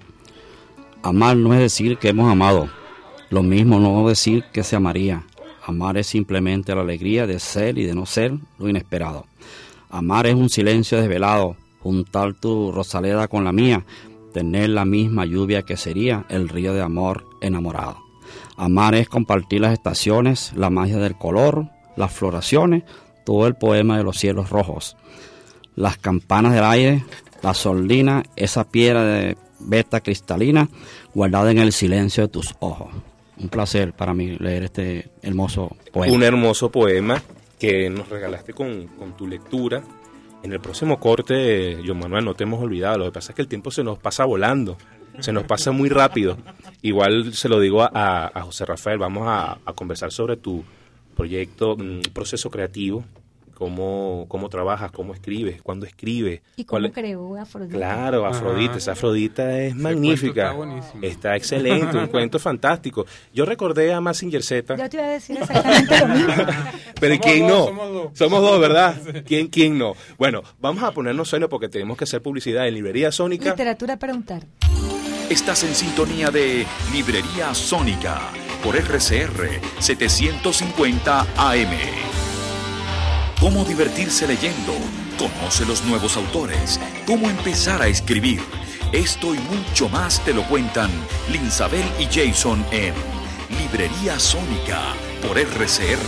Amar no es decir que hemos amado. Lo mismo no es decir que se amaría. Amar es simplemente la alegría de ser y de no ser lo inesperado. Amar es un silencio desvelado. Juntar tu rosaleda con la mía. Tener la misma lluvia que sería el río de amor enamorado. Amar es compartir las estaciones, la magia del color, las floraciones, todo el poema de los cielos rojos. Las campanas del aire, la sordina, esa piedra de beta cristalina guardada en el silencio de tus ojos. Un placer para mí leer este hermoso poema. Un hermoso poema que nos regalaste con, con tu lectura. En el próximo corte, John Manuel, no te hemos olvidado. Lo que pasa es que el tiempo se nos pasa volando, se nos pasa muy rápido. Igual se lo digo a, a José Rafael, vamos a, a conversar sobre tu proyecto, un proceso creativo. Cómo, cómo trabajas, cómo escribes, cuándo escribes. ¿Y cómo es? creó Afrodita? Claro, Afrodita, Ajá. esa Afrodita es Ese magnífica. cuento está buenísimo. Está excelente, un cuento fantástico. Yo recordé a Mazinger Z. Yo te iba a decir exactamente lo mismo. Pero Somos ¿quién dos, no? somos dos. Somos dos, ¿verdad? ¿Quién, quién no? Bueno, vamos a ponernos serios porque tenemos que hacer publicidad en Librería Sónica. Literatura para untar. Estás en sintonía de Librería Sónica por R C R setecientos cincuenta A M. Cómo divertirse leyendo, conoce los nuevos autores, cómo empezar a escribir. Esto y mucho más te lo cuentan Linsabel y Jason en Librería Sónica por R C R.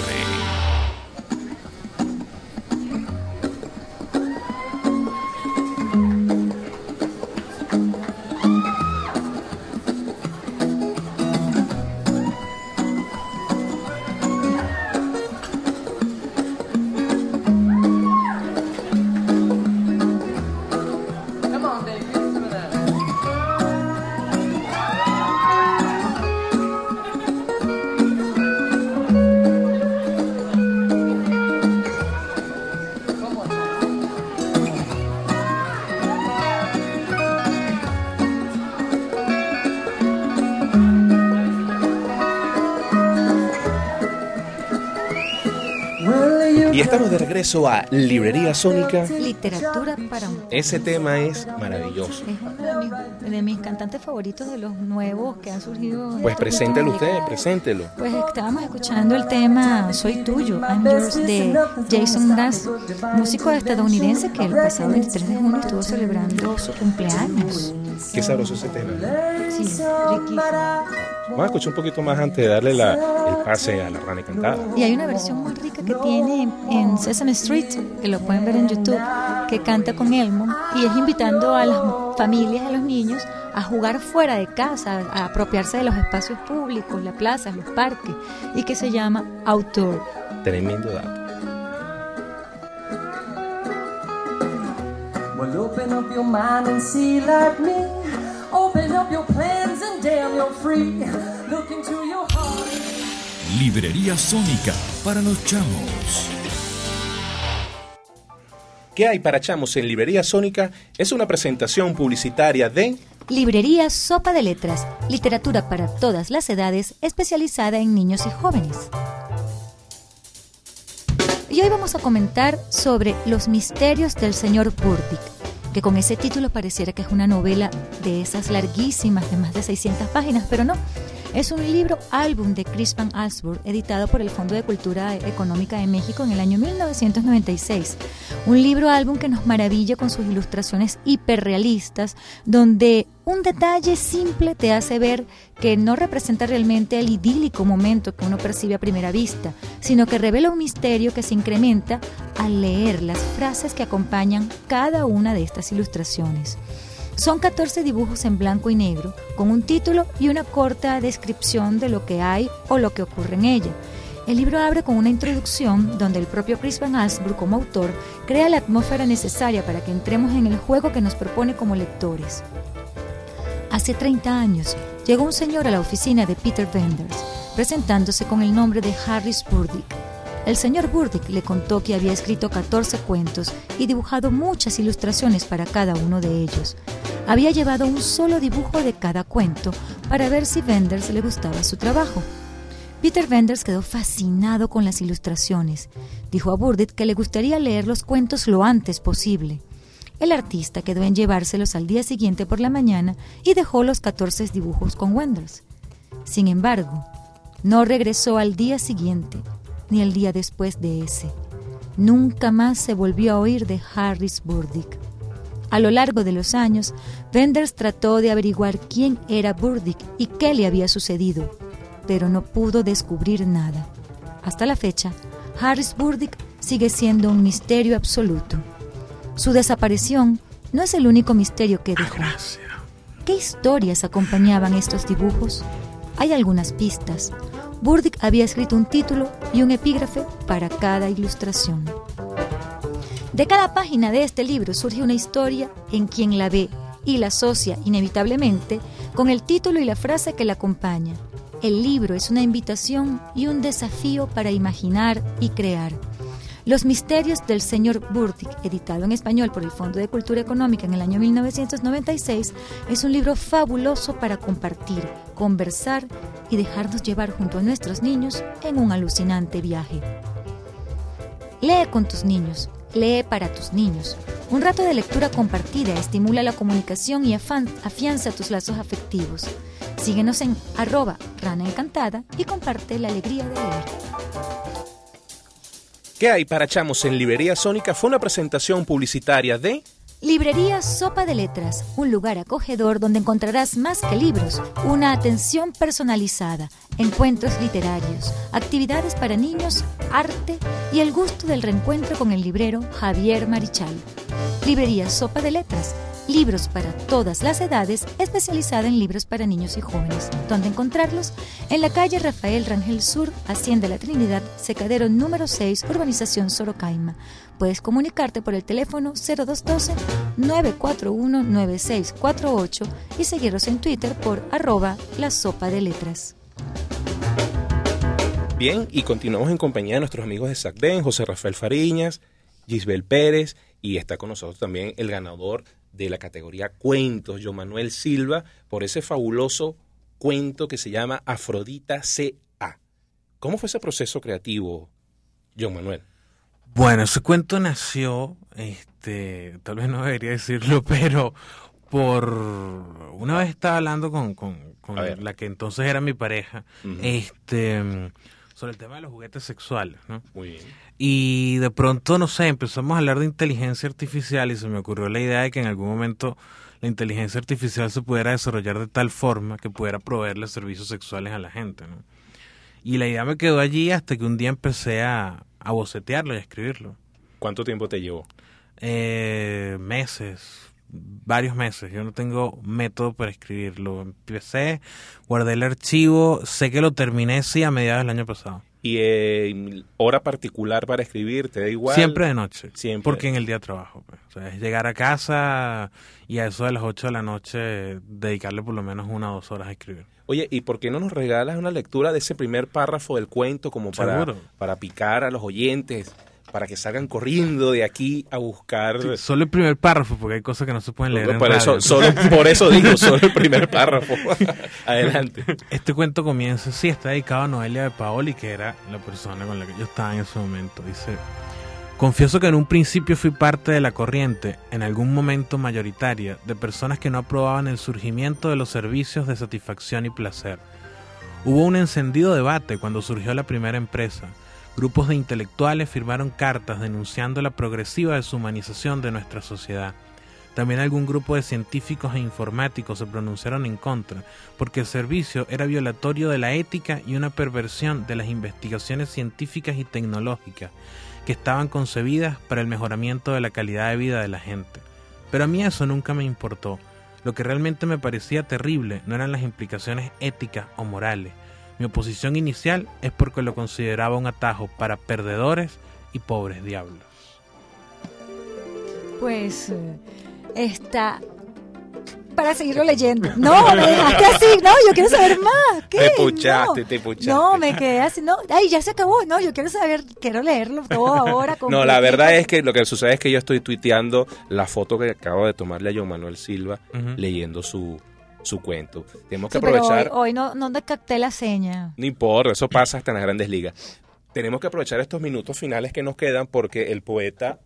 Y estamos de regreso a Librería Sónica. Literatura para untar. Ese tema es maravilloso. Es uno de mis, de mis cantantes favoritos, de los nuevos que han surgido. en Pues estos preséntelo últimos usted, décadas. preséntelo. Pues estábamos escuchando el tema Soy Tuyo, I'm Yours, de Jason Mraz, músico estadounidense que el pasado veintitrés de junio estuvo celebrando su cumpleaños. Qué sabroso ese tema. Sí, riquísimo. Vamos a escuchar un poquito más antes de darle la, el pase a la rana encantada. Y hay una versión muy rica que tiene en, en Sesame Street, que lo pueden ver en YouTube, que canta con Elmo y es invitando a las familias, a los niños, a jugar fuera de casa, a apropiarse de los espacios públicos, las plazas, los parques, y que se llama Outdoor. Tremendo dato. Well, open up your mind and see like me. Open up your plans and damn, you're free. Look into your heart. Librería Sónica para los chamos. ¿Qué hay para chamos en Librería Sónica? Es una presentación publicitaria de Librería Sopa de Letras, literatura para todas las edades, especializada en niños y jóvenes. Y hoy vamos a comentar sobre Los misterios del señor Burdick, que con ese título pareciera que es una novela de esas larguísimas de más de seiscientas páginas, pero no. Es un libro álbum de Chris Van Allsburg, editado por el Fondo de Cultura Económica de México en el año mil novecientos noventa y seis. Un libro álbum que nos maravilla con sus ilustraciones hiperrealistas, donde un detalle simple te hace ver que no representa realmente el idílico momento que uno percibe a primera vista, sino que revela un misterio que se incrementa al leer las frases que acompañan cada una de estas ilustraciones. Son catorce dibujos en blanco y negro, con un título y una corta descripción de lo que hay o lo que ocurre en ella. El libro abre con una introducción donde el propio Chris Van Allsburg, como autor, crea la atmósfera necesaria para que entremos en el juego que nos propone como lectores. Hace treinta años, llegó un señor a la oficina de Peter Wenders, presentándose con el nombre de Harris Burdick. El señor Burdick le contó que había escrito catorce cuentos y dibujado muchas ilustraciones para cada uno de ellos. Había llevado un solo dibujo de cada cuento para ver si Wenders le gustaba su trabajo. Peter Wenders quedó fascinado con las ilustraciones. Dijo a Burdick que le gustaría leer los cuentos lo antes posible. El artista quedó en llevárselos al día siguiente por la mañana y dejó los catorce dibujos con Wenders. Sin embargo, no regresó al día siguiente, ni el día después de ese. Nunca más se volvió a oír de Harris Burdick. A lo largo de los años, Wenders trató de averiguar quién era Burdick y qué le había sucedido, pero no pudo descubrir nada. Hasta la fecha, Harris Burdick sigue siendo un misterio absoluto. Su desaparición no es el único misterio que dejó. ¿Qué historias acompañaban estos dibujos? Hay algunas pistas. Burdick había escrito un título y un epígrafe para cada ilustración. De cada página de este libro surge una historia en quien la ve y la asocia inevitablemente con el título y la frase que la acompaña. El libro es una invitación y un desafío para imaginar y crear. Los misterios del señor Burdick, editado en español por el Fondo de Cultura Económica en el año mil novecientos noventa y seis, es un libro fabuloso para compartir, conversar y dejarnos llevar junto a nuestros niños en un alucinante viaje. Lee con tus niños, lee para tus niños. Un rato de lectura compartida estimula la comunicación y afan, afianza tus lazos afectivos. Síguenos en arroba Rana Encantada y comparte la alegría de leer. ¿Qué hay para chamos en Librería Sónica? Fue una presentación publicitaria de Librería Sopa de Letras, un lugar acogedor donde encontrarás más que libros, una atención personalizada, encuentros literarios, actividades para niños, arte y el gusto del reencuentro con el librero Javier Marichal. Librería Sopa de Letras, libros para todas las edades, especializada en libros para niños y jóvenes. ¿Dónde encontrarlos? En la calle Rafael Rangel Sur, Hacienda La Trinidad, Secadero número seis, Urbanización Sorocaima. Puedes comunicarte por el teléfono cero dos uno dos, nueve cuatro uno, nueve seis cuatro ocho y seguirnos en Twitter por arroba la sopa de letras. Bien, y continuamos en compañía de nuestros amigos de SACBEN, José Rafael Fariñas, Gisbel Pérez, y está con nosotros también el ganador de la categoría Cuentos, John Manuel Silva, por ese fabuloso cuento que se llama Afrodita C A. ¿Cómo fue ese proceso creativo, John Manuel? Bueno, ese cuento nació, este, tal vez no debería decirlo, pero por una vez estaba hablando con, con, con la que entonces era mi pareja, uh-huh. este, sobre el tema de los juguetes sexuales, ¿no? Muy bien. Y de pronto, no sé, empezamos a hablar de inteligencia artificial y se me ocurrió la idea de que en algún momento la inteligencia artificial se pudiera desarrollar de tal forma que pudiera proveerle servicios sexuales a la gente, ¿no? Y la idea me quedó allí hasta que un día empecé a, a bocetearlo y a escribirlo. ¿Cuánto tiempo te llevó? Eh, meses, varios meses. Yo no tengo método para escribirlo. Empecé, guardé el archivo, sé que lo terminé, sí, a mediados del año pasado. ¿Y eh, hora particular para escribir? ¿Te da igual? Siempre de noche. Siempre. Porque en el día trabajo. Pues. O sea, es llegar a casa y a eso de las ocho de la noche dedicarle por lo menos una o dos horas a escribir. Oye, ¿y por qué no nos regalas una lectura de ese primer párrafo del cuento como para, Seguro. para picar a los oyentes? para que salgan corriendo de aquí a buscar... Sí, solo el primer párrafo, porque hay cosas que no se pueden leer en por radio. eso, solo, por eso digo, solo el primer párrafo. Adelante. Este cuento comienza, sí, está dedicado a Noelia de Paoli, que era la persona con la que yo estaba en ese momento. Dice: confieso que en un principio fui parte de la corriente, en algún momento mayoritaria, de personas que no aprobaban el surgimiento de los servicios de satisfacción y placer. Hubo un encendido debate cuando surgió la primera empresa. Grupos de intelectuales firmaron cartas denunciando la progresiva deshumanización de nuestra sociedad. También algún grupo de científicos e informáticos se pronunciaron en contra, porque el servicio era violatorio de la ética y una perversión de las investigaciones científicas y tecnológicas, que estaban concebidas para el mejoramiento de la calidad de vida de la gente. Pero a mí eso nunca me importó. Lo que realmente me parecía terrible no eran las implicaciones éticas o morales. Mi oposición inicial es porque lo consideraba un atajo para perdedores y pobres diablos. Pues eh, está... Para seguirlo leyendo. No, me dejaste así. No, yo quiero saber más. ¿Qué? Te puchaste, no. te puchaste. No, me quedé así. No, ay, ya se acabó. No, yo quiero saber, quiero leerlo todo ahora. No, la verdad es que lo que sucede es que yo estoy tuiteando la foto que acabo de tomarle a Joan Manuel Silva uh-huh. leyendo su... su cuento. Tenemos que sí, aprovechar... Pero hoy, hoy no, no capté la seña. No importa, eso pasa hasta en las grandes ligas. Tenemos que aprovechar estos minutos finales que nos quedan porque el poeta,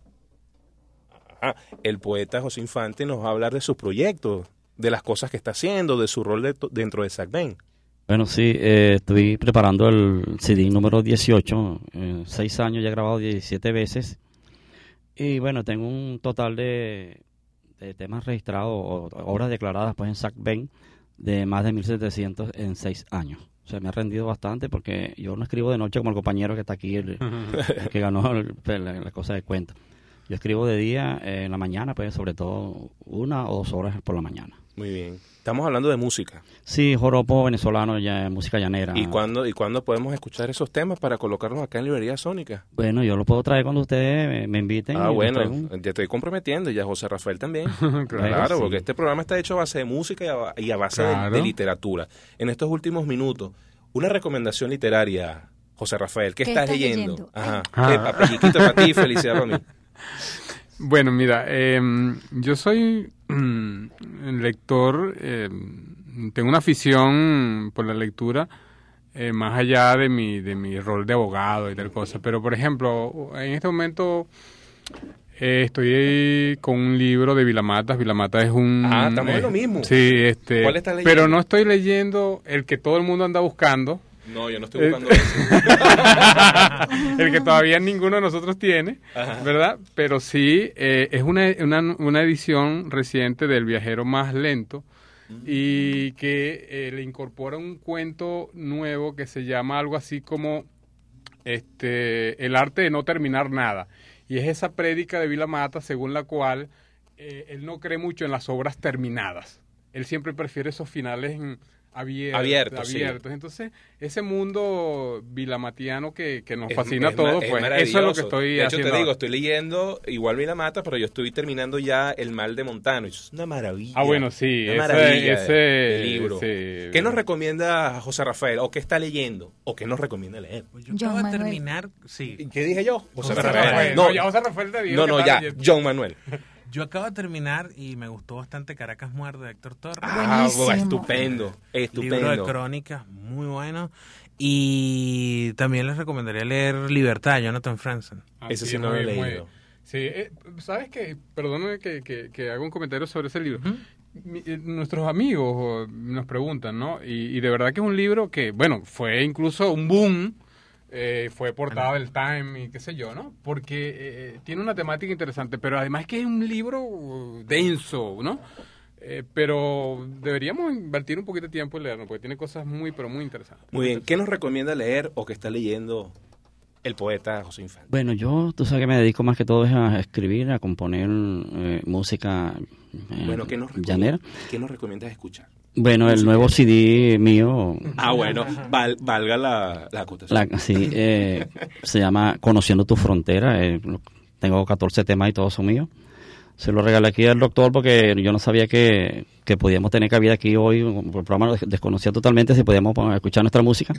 ah, el poeta José Infante nos va a hablar de sus proyectos, de las cosas que está haciendo, de su rol de, dentro de SACBEN. Bueno, sí, eh, estoy preparando el C D número dieciocho, eh, seis años, ya he grabado diecisiete veces y bueno, tengo un total de... de temas registrados o obras declaradas pues en SACBEN de más de mil setecientos en seis años. O sea, me ha rendido bastante porque yo no escribo de noche como el compañero que está aquí, el, el que ganó el, la, la cosa de cuento. Yo escribo de día, eh, en la mañana, pues sobre todo una o dos horas por la mañana. Muy bien. Estamos hablando de música. Sí, joropo venezolano, ya música llanera. ¿Y cuándo, ¿Y cuándo podemos escuchar esos temas para colocarlos acá en Librería Sónica? Bueno, yo lo puedo traer cuando ustedes me, me inviten. Ah, bueno, te estoy comprometiendo, y a José Rafael también. claro, claro sí. Porque este programa está hecho a base de música y a, y a base claro. de, de literatura. En estos últimos minutos, una recomendación literaria, José Rafael. ¿Qué, ¿Qué estás, estás leyendo? leyendo? Ajá. Ah. Epa, pelliquito para ti, felicidad para mí. Bueno, mira, eh, yo soy mm, lector, eh, tengo una afición por la lectura, eh, más allá de mi de mi rol de abogado y tal cosa. Pero, por ejemplo, en este momento eh, estoy con un libro de Vilamatas. Vilamatas es un... Ah, estamos eh, en lo mismo. Sí, este... ¿Cuál estás leyendo? Pero no estoy leyendo el que todo el mundo anda buscando. No, yo no estoy buscando eso. El que todavía ninguno de nosotros tiene, ajá. ¿verdad? Pero sí, eh, es una, una, una edición reciente del Viajero Más Lento uh-huh. y que eh, le incorpora un cuento nuevo que se llama algo así como este El arte de no terminar nada. Y es esa prédica de Vilamatas según la cual eh, él no cree mucho en las obras terminadas. Él siempre prefiere esos finales en... Abiertos, abiertos, abiertos. Sí. Entonces, ese mundo vilamatiano que, que nos es, fascina es, a todos, es pues eso es lo que estoy de hecho, haciendo. te digo, estoy leyendo igual Vilamata, pero yo estoy terminando ya El mal de Montano. Eso es una maravilla. Ah, bueno, sí. Una ese, maravilla ese, de, de libro. Ese, ¿Qué nos recomienda José Rafael? ¿O qué está leyendo? ¿O qué nos recomienda leer? Pues yo acabo de terminar... Sí. ¿Qué dije yo? José, José Rafael. Rafael. No, no, ya José Rafael te dijo No, no, ya. leyendo. John Manuel. Yo acabo de terminar y me gustó bastante Caracas Muerde de Héctor Torres. Ah, bueno, estupendo, estupendo. Libro de crónicas, muy bueno. Y también les recomendaría leer Libertad, Jonathan Franzen. Ah, Ese sí, sí no lo he leído. Muy, sí, eh, ¿sabes qué? Perdóname que, que, que haga un comentario sobre ese libro. Uh-huh. Mi, eh, nuestros amigos nos preguntan, ¿no? Y, y de verdad que es un libro que, bueno, fue incluso un boom. Eh, fue portada del Time y qué sé yo, ¿no? Porque eh, tiene una temática interesante, pero además que es un libro denso, ¿no? Eh, pero deberíamos invertir un poquito de tiempo en leerlo, porque tiene cosas muy, pero muy interesantes. Muy bien. ¿Qué nos recomienda leer o que está leyendo el poeta José Infante? Bueno, yo, tú sabes que me dedico más que todo es a escribir, a componer eh, música eh, bueno, ¿qué nos llanera. ¿Qué nos recomiendas escuchar? Bueno, el nuevo C D mío... Ah, bueno, val, valga la, la acotación. La, sí, eh, se llama Conociendo tu Frontera. Eh, tengo catorce temas y todos son míos. Se lo regalé aquí al doctor porque yo no sabía que, que podíamos tener cabida aquí hoy. El programa desconocía totalmente si podíamos escuchar nuestra música.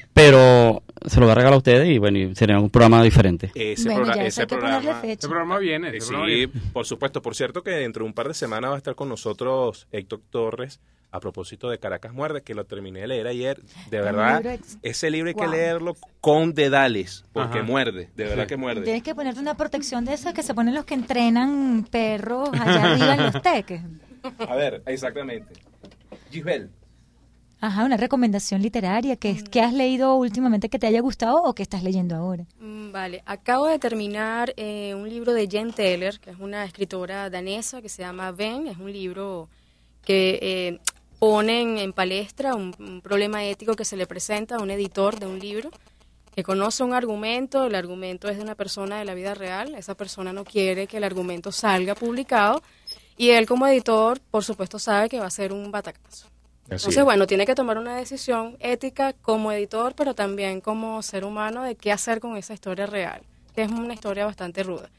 Pero se lo voy a regalar a ustedes y bueno, y sería un programa diferente. Ese, Bueno, progra- ya ese hay que ponerle programa... fecha. Este programa viene. Eh, este Sí, programa viene. por supuesto. Por cierto que dentro de un par de semanas va a estar con nosotros Héctor Torres a propósito de Caracas Muerde, que lo terminé de leer ayer. De Un verdad, libro ex- ese libro hay que Wow. leerlo con dedales, porque Ajá. muerde, de verdad que muerde. Tienes que ponerte una protección de esas que se ponen los que entrenan perros allá arriba en los teques. A ver, exactamente. Gisbel. Ajá, una recomendación literaria que, que has leído últimamente que te haya gustado o que estás leyendo ahora. Mm, Vale, acabo de terminar eh, un libro de Jen Teller, que es una escritora danesa que se llama Ven. Es un libro que eh, pone en, en palestra un, un problema ético que se le presenta a un editor de un libro que conoce un argumento, el argumento es de una persona de la vida real, esa persona no quiere que el argumento salga publicado y él como editor, por supuesto, sabe que va a ser un batacazo. Así Entonces, es. bueno, tiene que tomar una decisión ética como editor, pero también como ser humano de qué hacer con esa historia real, que es una historia bastante ruda.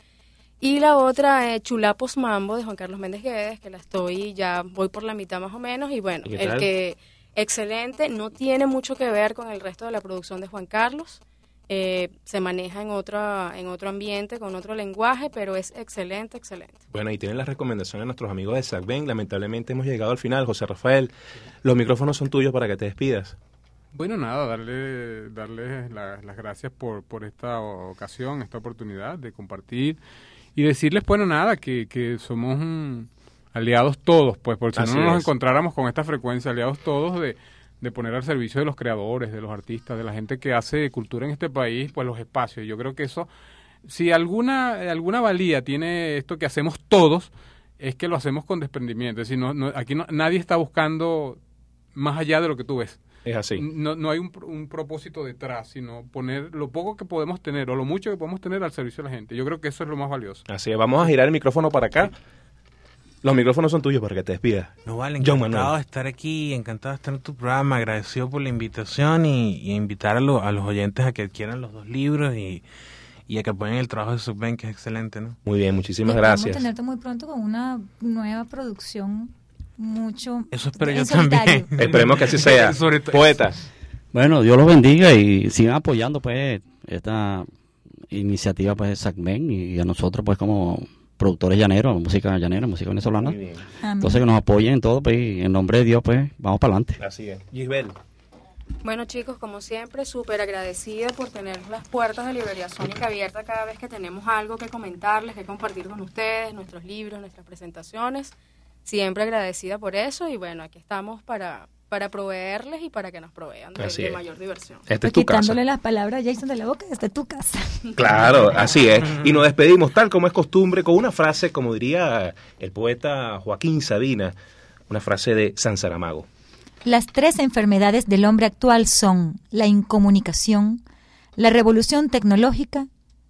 Y la otra, eh, Chulapos Mambo, de Juan Carlos Méndez Guedes, que la estoy, ya voy por la mitad más o menos, y bueno, ¿Y qué el tal? que, excelente, no tiene mucho que ver con el resto de la producción de Juan Carlos, eh, se maneja en otro, en otro ambiente, con otro lenguaje, pero es excelente, excelente. Bueno, ahí tienen las recomendaciones de nuestros amigos de SACBEN. Lamentablemente hemos llegado al final. José Rafael, los micrófonos son tuyos para que te despidas. Bueno, nada, darle, darle la- las gracias por, por esta ocasión, esta oportunidad de compartir y decirles, bueno, nada, que, que somos mm, aliados todos, pues, porque si Así no nos es. encontráramos con esta frecuencia, aliados todos de, de poner al servicio de los creadores, de los artistas, de la gente que hace cultura en este país, pues los espacios. Yo creo que eso, si alguna, alguna valía tiene esto que hacemos todos, es que lo hacemos con desprendimiento. Es decir, no, no, aquí no- nadie está buscando más allá de lo que tú ves. Es así. No, no hay un, pr- un propósito detrás, sino poner lo poco que podemos tener o lo mucho que podemos tener al servicio de la gente. Yo creo que eso es lo más valioso. Así es. Vamos a girar el micrófono para acá. Los micrófonos son tuyos para que te despidas. No vale, John encantado Manuel. de estar aquí, encantado de estar en tu programa, agradecido por la invitación y, y invitar a, lo- a los oyentes a que adquieran los dos libros y, y a que apoyen el trabajo de Subven, que es excelente, ¿no? Muy bien, muchísimas Esperamos gracias. tenerte muy pronto con una nueva producción mucho Eso espero en yo solitario. también. Esperemos que así sea. Sobre todo- Poeta. Bueno, Dios los bendiga y sigan apoyando pues esta iniciativa pues de SACBEN y a nosotros pues como productores llaneros, música llanera, música venezolana. Muy bien. Amén. Entonces que nos apoyen en todo pues y en nombre de Dios pues vamos para adelante. Así es. Gisbel. Bueno, chicos, como siempre, súper agradecida por tener las puertas de Librería Sónica abiertas cada vez que tenemos algo que comentarles, que compartir con ustedes, nuestros libros, nuestras presentaciones. Siempre agradecida por eso y bueno, aquí estamos para, para proveerles y para que nos provean de, Así de es. mayor diversión. Esta es Pues tu casa. quitándole las palabras a Jason de la boca desde tu casa. Claro, así es. Y nos despedimos tal como es costumbre con una frase, como diría el poeta Joaquín Sabina, una frase de San Saramago. Las tres enfermedades del hombre actual son la incomunicación, la revolución tecnológica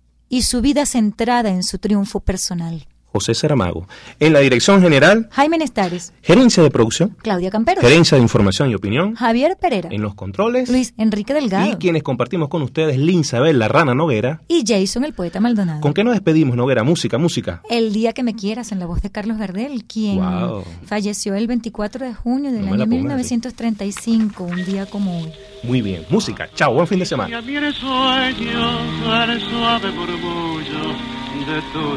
y su vida centrada en su triunfo personal. José Saramago. En la dirección general, Jaime Nestares, gerencia de producción, Claudia Campero, gerencia de información y opinión, Javier Pereira, en los controles, Luis Enrique y Delgado quienes compartimos con ustedes, Linsabel La Rana Noguera. y Jason el poeta Maldonado. ¿Con qué nos despedimos, Noguera? Música, música. El día que me quieras, en la voz de Carlos Gardel, quien Wow. falleció el veinticuatro de junio del No me la año pongas mil novecientos treinta y cinco, un día como hoy. Muy bien, música. Chao, buen fin de Y semana. a mí el sueño, el suave murmullo de tu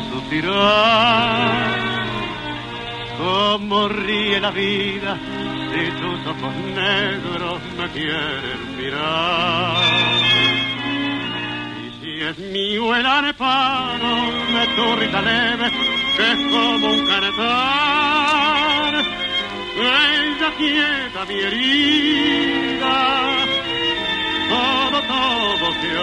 suspirar. Cómo ríe la vida si tus ojos negros me quieren mirar. Y si es mío el amparo de tu risa leve, que es como un cantar, ella quieta mi herida, todo, todo se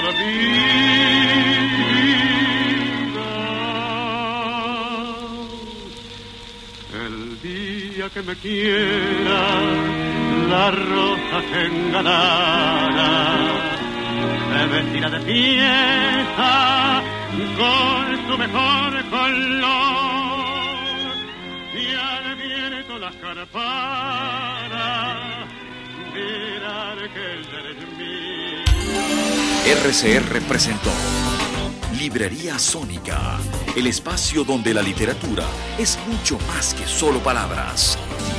olvida. El día que me quiera, la rosa se engalara, se vestirá de fiesta con su mejor color, y al viento las carparas mirar que ella eres mía. R C R presentó Librería Sónica, el espacio donde la literatura es mucho más que solo palabras.